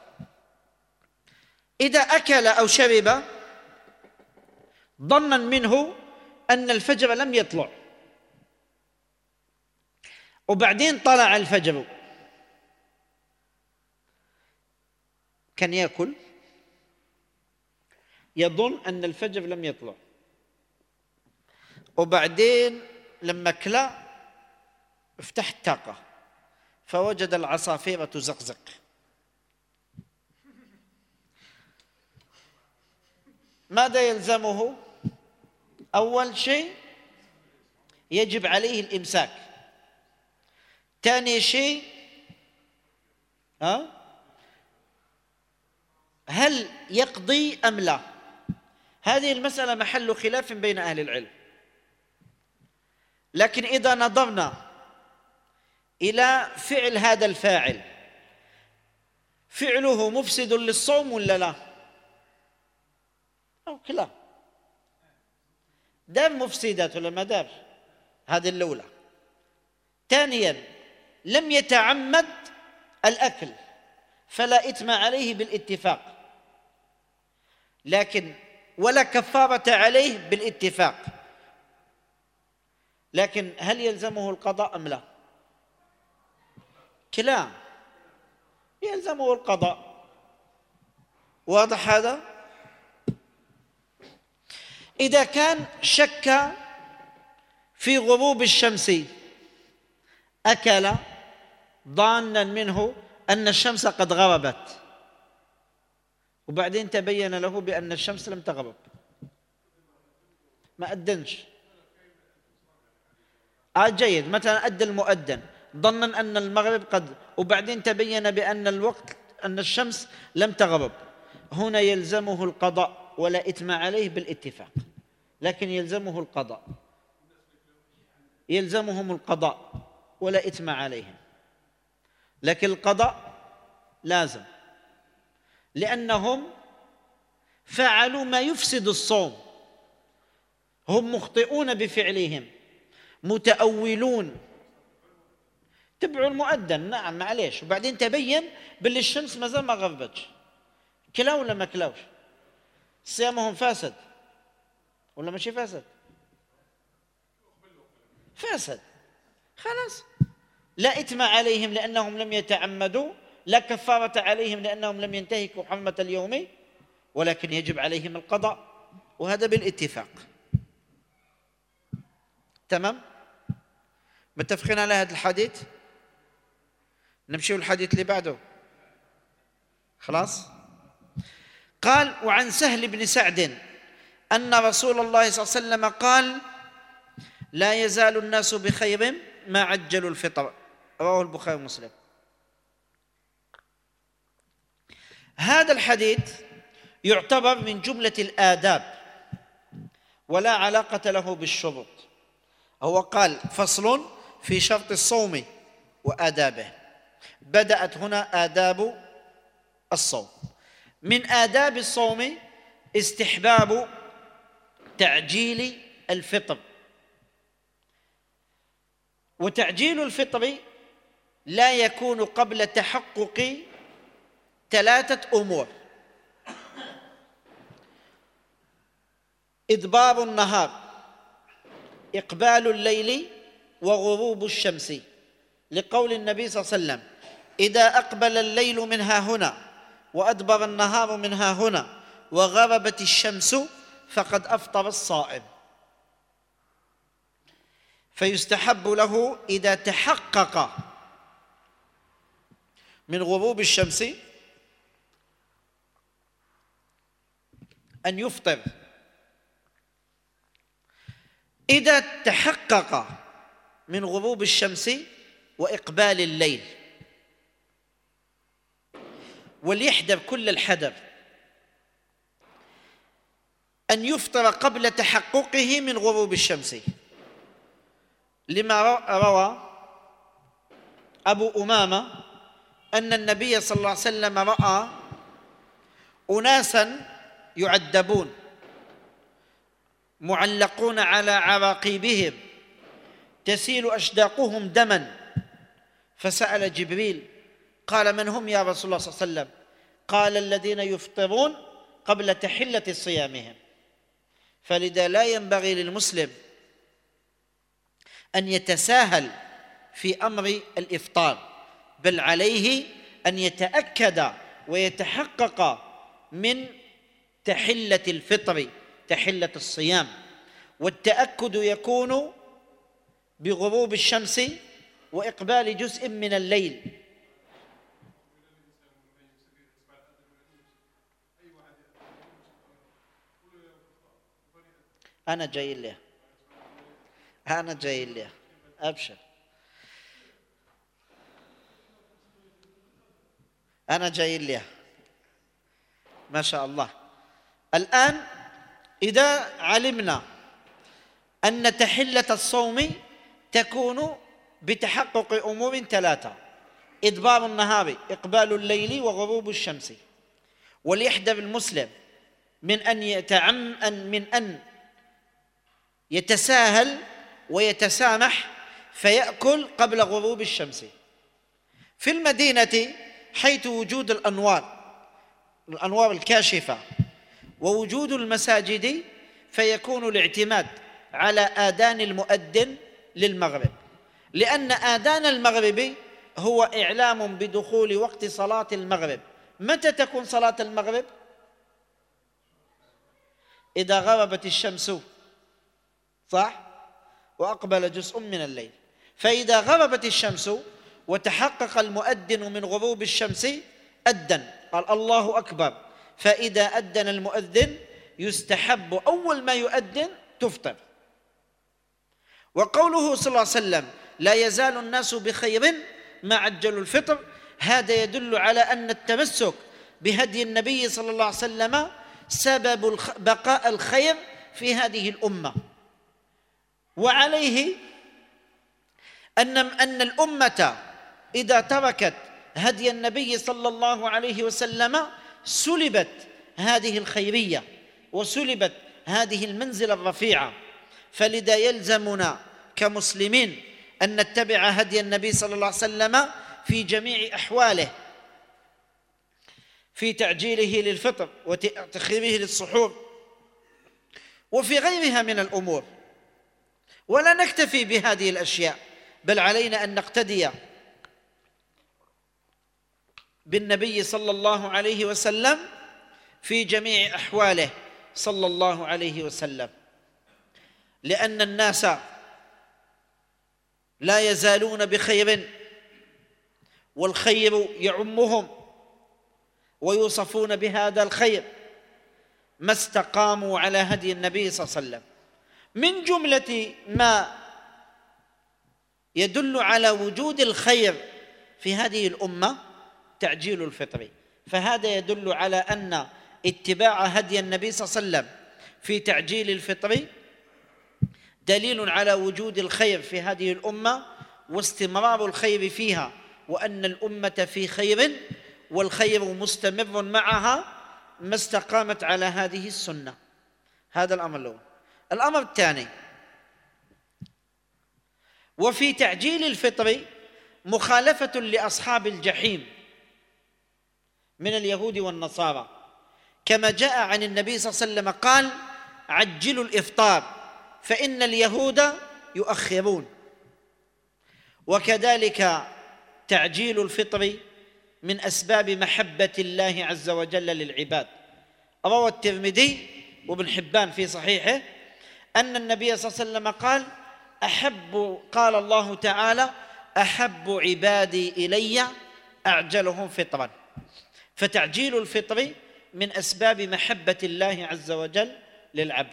إذا أكل أو شرب ظنا منه أن الفجر لم يطلع، وبعدين طلع الفجر، كان يأكل يظن أن الفجر لم يطلع، وبعدين لما كلا افتح الطاقة فوجد العصافير تزقزق، ماذا يلزمه؟ أول شيء يجب عليه الإمساك. ثاني شيء ها هل يقضي أم لا؟ هذه المسألة محل خلاف بين أهل العلم. لكن إذا نظرنا إلى فعل هذا الفاعل، فعله مفسد للصوم ولا لا؟ أو كلا دار مفسدات ولا ما دار؟ هذه الأولى. ثانيا لم يتعمد الأكل فلا إثم عليه بالاتفاق، لكن ولا كفارة عليه بالاتفاق. لكن هل يلزمه القضاء أم لا؟ كلا يلزمه القضاء. واضح هذا؟ إذا كان شك في غروب الشمس، أكل ظانا منه أن الشمس قد غربت، وبعدين تبين له بأن الشمس لم تغرب، ما أذنش. آه جيد، مثلا أدى المؤذن ظنا أن المغرب قد، وبعدين تبين بأن الوقت أن الشمس لم تغرب، هنا يلزمه القضاء ولا إثم عليه بالاتفاق. لكن يلزمه القضاء، يلزمهم القضاء ولا إثم عليهم. لكن القضاء لازم، لأنهم فعلوا ما يفسد الصوم، هم مخطئون بفعلهم، متأولون، تبعوا المؤذن نعم معليش، وبعدين تبين باللي الشمس ما زال ما غربتش، كلاو ولا ما كلاوش؟ صيامهم فاسد ولا ماشي فاسد؟ فاسد. خلاص لا إثم عليهم لأنهم لم يتعمدوا، لا كفارة عليهم لأنهم لم ينتهكوا حرمة اليوم، ولكن يجب عليهم القضاء، وهذا بالاتفاق. تمام؟ متفقين على هذا الحديث؟ نمشي الحديث اللي بعده. خلاص؟ قال: وعن سهل بن سعد أن رسول الله صلى الله عليه وسلم قال: لا يزال الناس بخير ما عجلوا الفطر. رواه البخاري ومسلم. هذا الحديث يعتبر من جملة الآداب ولا علاقة له بالشروط. هو قال: فصل في شرط الصوم وآدابه. بدأت هنا آداب الصوم. من آداب الصوم استحباب تعجيل الفطر. وتعجيل الفطر لا يكون قبل تحقق ثلاثة أمور: إدبار النهار، إقبال الليل، وغروب الشمس، لقول النبي صلى الله عليه وسلم: إذا أقبل الليل من ها هنا وأدبر النهار من ها هنا وغربت الشمس فقد أفطر الصائم. فيستحب له إذا تحقق من غروب الشمس أن يفطر. إذا تحقق من غروب الشمس وإقبال الليل، وليحذر كل الحذر أن يفطر قبل تحققه من غروب الشمس، لما روى أبو أمامة أن النبي صلى الله عليه وسلم رأى أناسا يعذبون معلقون على عراقيبهم تسيل أشداقهم دما، فسأل جبريل قال: من هم يا رسول الله صلى الله عليه وسلم؟ قال: الذين يفطرون قبل تحلة صيامهم. فلذا لا ينبغي للمسلم أن يتساهل في أمر الإفطار، بل عليه أن يتأكد ويتحقق من تحلة الفطر، تحلة الصيام. والتأكد يكون بغروب الشمس وإقبال جزء من الليل. أنا جاي له أنا جاي له أبشر أنا جاي له ما شاء الله. الآن إذا علمنا أن تحلة الصوم تكون بتحقق أمور ثلاثة: إدبار النهار، إقبال الليل، وغروب الشمس. وليحذر المسلم من أن يتعم أن من أن يتساهل ويتسامح فيأكل قبل غروب الشمس. في المدينة حيث وجود الأنوار الأنوار الكاشفة ووجود المساجد، فيكون الاعتماد على آذان المؤذن للمغرب، لأن آذان المغرب هو إعلام بدخول وقت صلاة المغرب. متى تكون صلاة المغرب؟ إذا غربت الشمس، صح؟ وأقبل جزء من الليل. فإذا غربت الشمس وتحقق المؤذن من غروب الشمس أذن، قال: الله أكبر. فإذا أذن المؤذن يستحب أول ما يؤذن تفطر. وقوله صلى الله عليه وسلم: لا يزال الناس بخير ما عجلوا الفطر، هذا يدل على أن التمسك بهدي النبي صلى الله عليه وسلم سبب بقاء الخير في هذه الأمة. وعليه أن أن الأمة إذا تركت هدي النبي صلى الله عليه وسلم سلبت هذه الخيرية وسلبت هذه المنزلة الرفيعة. فلذا يلزمنا كمسلمين أن نتبع هدي النبي صلى الله عليه وسلم في جميع أحواله، في تعجيله للفطر وتأخيره للسحور وفي غيرها من الأمور. ولا نكتفي بهذه الأشياء، بل علينا أن نقتدي بالنبي صلى الله عليه وسلم في جميع أحواله صلى الله عليه وسلم، لأن الناس لا يزالون بخير، والخير يعمهم ويوصفون بهذا الخير ما استقاموا على هدي النبي صلى الله عليه وسلم. من جملة ما يدل على وجود الخير في هذه الأمة تعجيل الفطر، فهذا يدل على أن اتباع هدي النبي صلى الله عليه وسلم في تعجيل الفطر دليل على وجود الخير في هذه الأمة واستمرار الخير فيها، وأن الأمة في خير والخير مستمر معها ما استقامت على هذه السنة. هذا الأمر الأول. الأمر الثاني، وفي تعجيل الفطر مخالفة لأصحاب الجحيم من اليهود والنصارى، كما جاء عن النبي صلى الله عليه وسلم قال: عجلوا الإفطار فإن اليهود يؤخرون. وكذلك تعجيل الفطر من أسباب محبة الله عز وجل للعباد. روى الترمذي وابن حبان في صحيحه أن النبي صلى الله عليه وسلم قال: أحب قال الله تعالى: أحب عبادي إلي أعجلهم فطرا. فتعجيل الفطر من أسباب محبة الله عز وجل للعبد.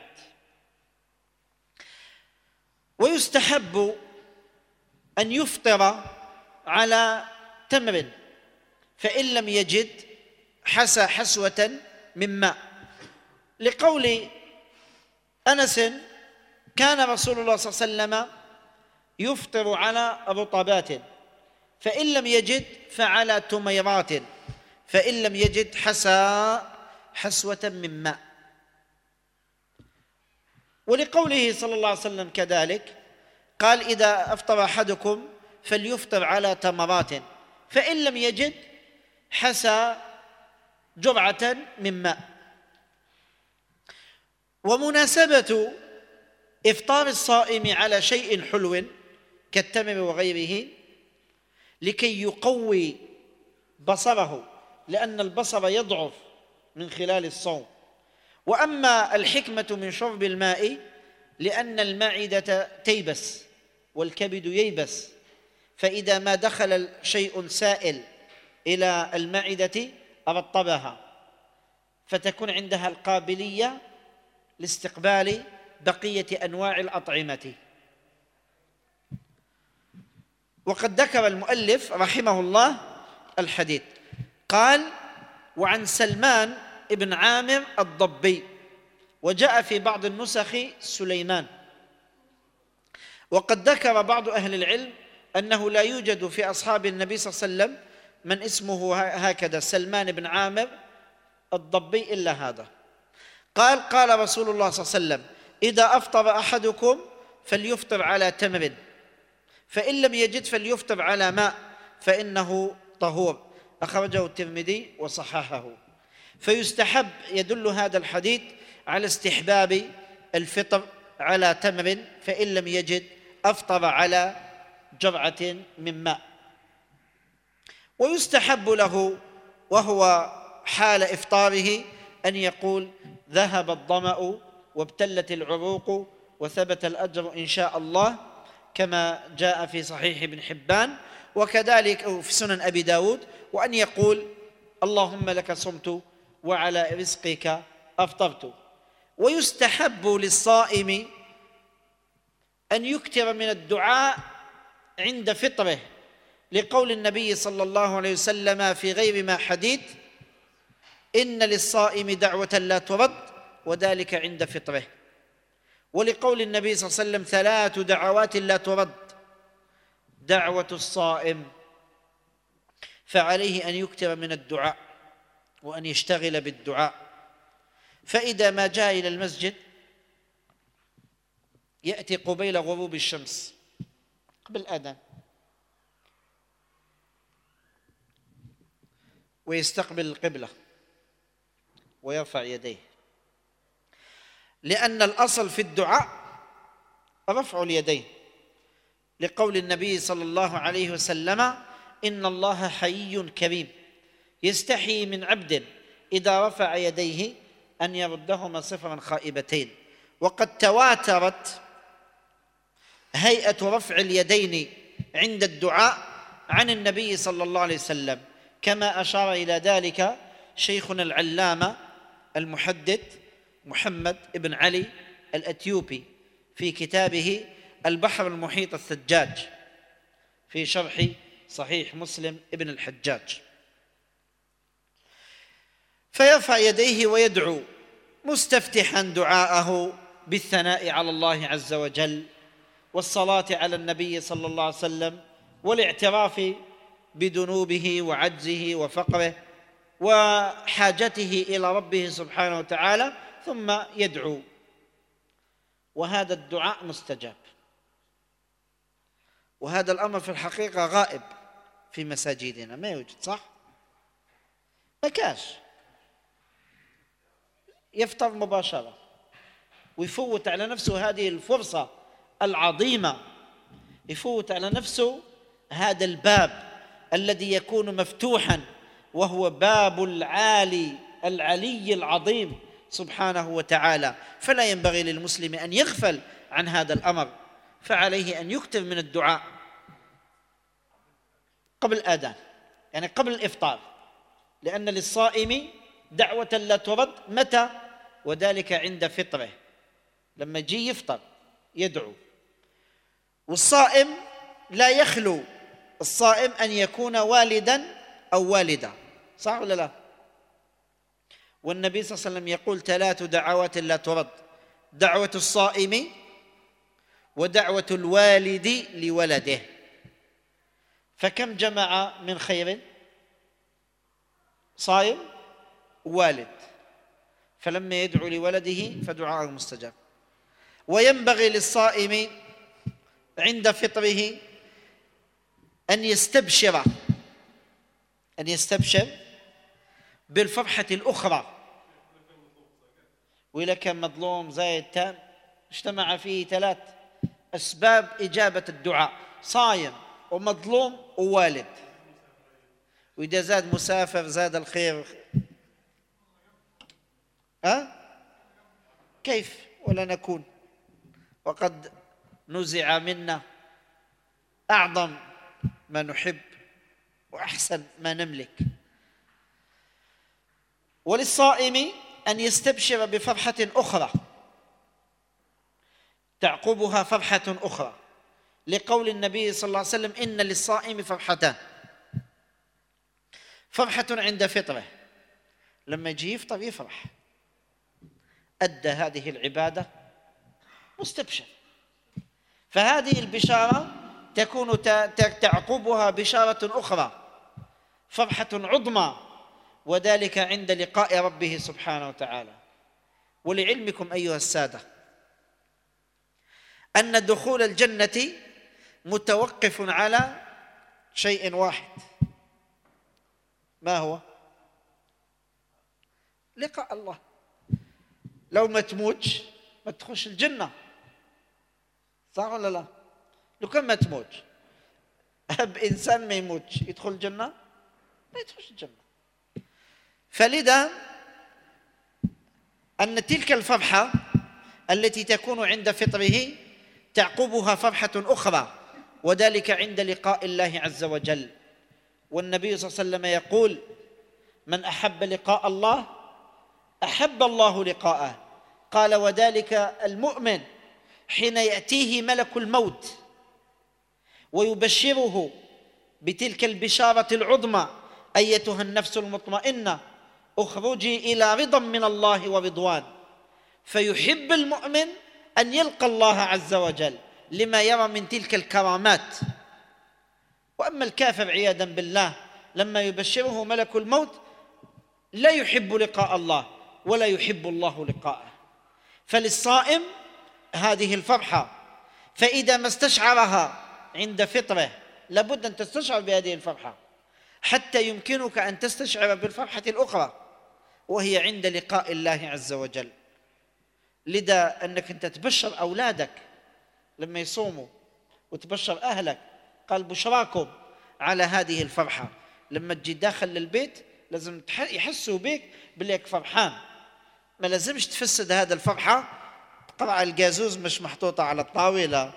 ويستحب أن يفطر على تمر، فإن لم يجد حسى حسوة من ماء، لقول أنس: كان رسول الله صلى الله عليه وسلم يفطر على رطبات، فإن لم يجد فعلى تميرات، فإن لم يجد حسى حسوة من ماء. ولقوله صلى الله عليه وسلم كذلك قال: إذا أفطر أحدكم فليفطر على تمرات، فإن لم يجد حسى جرعة من ماء. ومناسبة إفطار الصائم على شيء حلو كالتمر وغيره لكي يقوي بصره، لأن البصر يضعف من خلال الصوم. وأما الحكمة من شرب الماء لأن المعدة تيبس والكبد ييبس، فإذا ما دخل شيء سائل إلى المعدة رطبها، فتكون عندها القابلية لاستقبال بقية أنواع الأطعمة. وقد ذكر المؤلف رحمه الله الحديث، قال: وعن سلمان ابن عامر الضبي، وجاء في بعض النسخ سليمان. وقد ذكر بعض أهل العلم أنه لا يوجد في أصحاب النبي صلى الله عليه وسلم من اسمه هكذا سلمان بن عامر الضبي إلا هذا. قال: قال رسول الله صلى الله عليه وسلم: إذا أفطر أحدكم فليفطر على تمر، فإن لم يجد فليفطر على ماء فإنه طهور. أخرجه الترمذي وصححه. فيستحب، يدل هذا الحديث على استحباب الفطر على تمر، فإن لم يجد أفطر على جرعة من ماء. ويستحب له وهو حال إفطاره أن يقول: ذهب الظمأ وابتلت العروق وثبت الأجر إن شاء الله، كما جاء في صحيح ابن حبان، وكذلك في سنن أبي داود، وأن يقول: اللهم لك صمت وعلى رزقك أفطرت. ويستحب للصائم أن يكثر من الدعاء عند فطره، لقول النبي صلى الله عليه وسلم في غير ما حديث: إن للصائم دعوة لا ترد وذلك عند فطره. ولقول النبي صلى الله عليه وسلم: ثلاث دعوات لا ترد: دعوة الصائم، فعليه أن يكثر من الدعاء وأن يشتغل بالدعاء. فإذا ما جاء إلى المسجد يأتي قبيل غروب الشمس قبل الأذان ويستقبل القبلة ويرفع يديه، لأن الأصل في الدعاء رفع اليدين، لقول النبي صلى الله عليه وسلم: إن الله حيي كريم يستحيي من عبد إذا رفع يديه أن يردهما صفرا خائبتين. وقد تواترت هيئة رفع اليدين عند الدعاء عن النبي صلى الله عليه وسلم، كما أشار إلى ذلك شيخنا العلامة المحدث محمد بن علي الأثيوبي في كتابه البحر المحيط الثجاج في شرح صحيح مسلم ابن الحجاج. فيرفع يديه ويدعو مستفتحا دعاءه بالثناء على الله عز وجل والصلاة على النبي صلى الله عليه وسلم والاعتراف بذنوبه وعجزه وفقره وحاجته إلى ربه سبحانه وتعالى، ثم يدعو. وهذا الدعاء مستجاب، وهذا الأمر في الحقيقة غائب في مساجدنا، ما يوجد، صح؟ ما كاش يفطر مباشرة ويفوت على نفسه هذه الفرصة العظيمة، يفوت على نفسه هذا الباب الذي يكون مفتوحا، وهو باب العالي العلي العظيم سبحانه وتعالى. فلا ينبغي للمسلم أن يغفل عن هذا الأمر، فعليه أن يكثر من الدعاء قبل الآذان، يعني قبل الإفطار، لأن للصائم دعوة لا ترد. متى؟ وذلك عند فطره، لما يجي يفطر يدعو. والصائم لا يخلو الصائم أن يكون والدا أو والدة، صح ولا لا؟ والنبي صلى الله عليه وسلم يقول ثلاث دعوات لا ترد: دعوة الصائم، ودعوة الوالد لولده. فكم جمع من خير؟ صائم والد، فلما يدعو لولده فدعاءه مستجاب. وينبغي للصائم عند فطره أن يستبشر أن يستبشر بالفرحة الأخرى. وإذا كان مظلوم زايد تام اجتمع فيه ثلاث أسباب إجابة الدعاء: صايم ومظلوم ووالد. وإذا زاد مسافر زاد الخير. ها؟ كيف ولا نكون وقد نزع منا أعظم ما نحب وأحسن ما نملك. وللصائم أن يستبشر بفرحة أخرى تعقبها فرحة أخرى، لقول النبي صلى الله عليه وسلم: إن للصائم فرحتان: فرحة عند فطره، لما يجي يفطر يفرح، أدى هذه العبادة مستبشر. فهذه البشارة تكون تعقبها بشارة أخرى، فرحة عظمى، وذلك عند لقاء ربه سبحانه وتعالى. ولعلمكم أيها السادة أن دخول الجنة متوقف على شيء واحد، ما هو؟ لقاء الله. لو ما تموتش ما تدخلش الجنة، صح ولا لا؟ لو كان ما تموت أب إنسان ما يموتش يدخل الجنة؟ ما يدخلش الجنة. فلذا أن تلك الفرحة التي تكون عند فطره تعقبها فرحة أخرى، وذلك عند لقاء الله عز وجل. والنبي صلى الله عليه وسلم يقول: من أحب لقاء الله أحب الله لقاءه. قال: وذلك المؤمن حين يأتيه ملك الموت ويبشره بتلك البشارة العظمى: أيتها النفس المطمئنة اخرجي إلى رضا من الله ورضوان. فيحب المؤمن أن يلقى الله عز وجل لما يرى من تلك الكرامات. وأما الكافر عياذا بالله لما يبشره ملك الموت لا يحب لقاء الله ولا يحب الله لقاءه. فللصائم هذه الفرحة، فإذا ما استشعرها عند فطره لابد أن تستشعر بهذه الفرحة حتى يمكنك أن تستشعر بالفرحة الأخرى وهي عند لقاء الله عز وجل. لذا أنك أنت تبشر أولادك لما يصوموا وتبشر أهلك، قال: بشراكم على هذه الفرحة. لما تجي داخل للبيت لازم يحسوا بك بليك فرحان، ما لازمش تفسد هذا الفرحة. قرع الجازوز مش محطوطة على الطاولة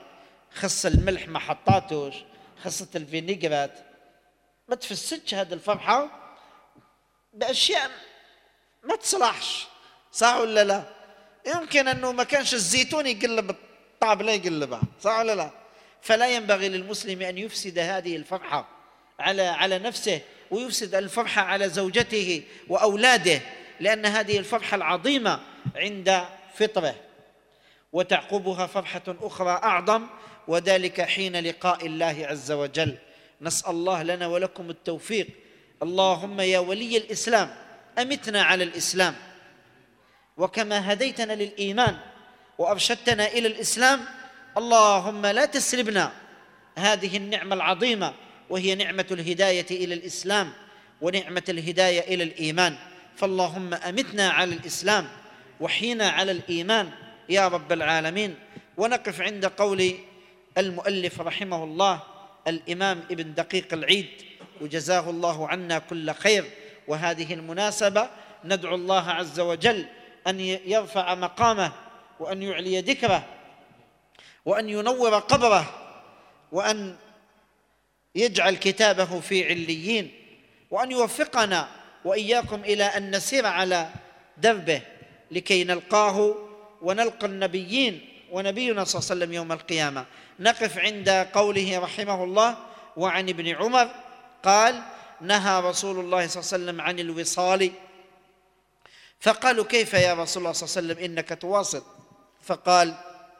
خص الملح ما حطاتوش، خصة الفينيجرات، ما تفسدش هذه الفرحة بأشياء ما تصلحش، صح ولا لا؟ يمكن أنه ما كانش الزيتون يقلب الطعم لا يقلبها، صح ولا لا؟ فلا ينبغي للمسلم أن يفسد هذه الفرحة على على نفسه، ويفسد الفرحة على زوجته وأولاده، لأن هذه الفرحة العظيمة عند فطره، وتعقبها فرحة أخرى أعظم، وذلك حين لقاء الله عز وجل. نسأل الله لنا ولكم التوفيق. اللهم يا ولي الإسلام أمتنا على الإسلام، وكما هديتنا للإيمان وأرشدتنا إلى الإسلام، اللهم لا تسلبنا هذه النعمة العظيمة، وهي نعمة الهداية إلى الإسلام ونعمة الهداية إلى الإيمان. فاللهم أمتنا على الإسلام وحينا على الإيمان يا رب العالمين. ونقف عند قول المؤلف رحمه الله الإمام ابن دقيق العيد، وجزاه الله عنا كل خير. وهذه المناسبة ندعو الله عز وجل أن يرفع مقامه، وأن يعلي ذكره، وأن ينور قبره، وأن يجعل كتابه في عليين، وأن يوفقنا وإياكم إلى أن نسير على دربه لكي نلقاه ونلقى النبيين ونبينا صلى الله عليه وسلم يوم القيامة. نقف عند قوله رحمه الله: وعن ابن عمر قال: نهى رسول الله صلى الله عليه وسلم عن الوصال، فقالوا: كيف يا رسول الله صلى الله عليه وسلم إنك تواصل؟ فقال: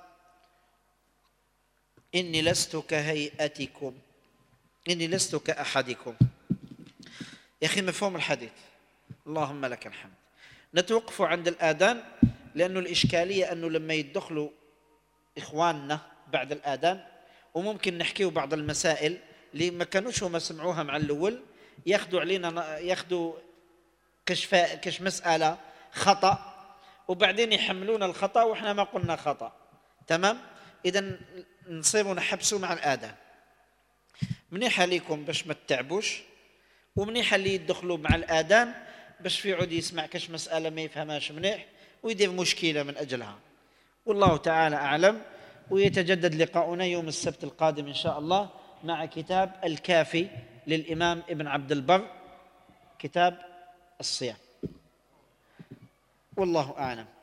إني لست كهيئتكم، إني لست كأحدكم. يا أخي مفهوم الحديث، اللهم لك الحمد. نتوقف عند الآذان، لأنه الإشكالية أنه لما يدخلوا إخواننا بعد الآذان وممكن نحكيه بعض المسائل اللي ما كانوش هم سمعوها مع الأول، ياخذوا علينا ياخذوا كشف كش مسألة خطأ، وبعدين يحملون الخطأ وإحنا ما قلنا خطأ. تمام؟ إذن نصيروا نحبسوا مع الآذان. منيحة ليكم باش ما تتعبوش، ومنيحة اللي يدخلوا مع الآذان باش في عود يسمع كش مسألة ما يفهمهاش منيح ويدير مشكلة من أجلها. والله تعالى أعلم. ويتجدد لقاؤنا يوم السبت القادم إن شاء الله مع كتاب الكافي للإمام ابن عبد البر، كتاب الصيام. والله أعلم.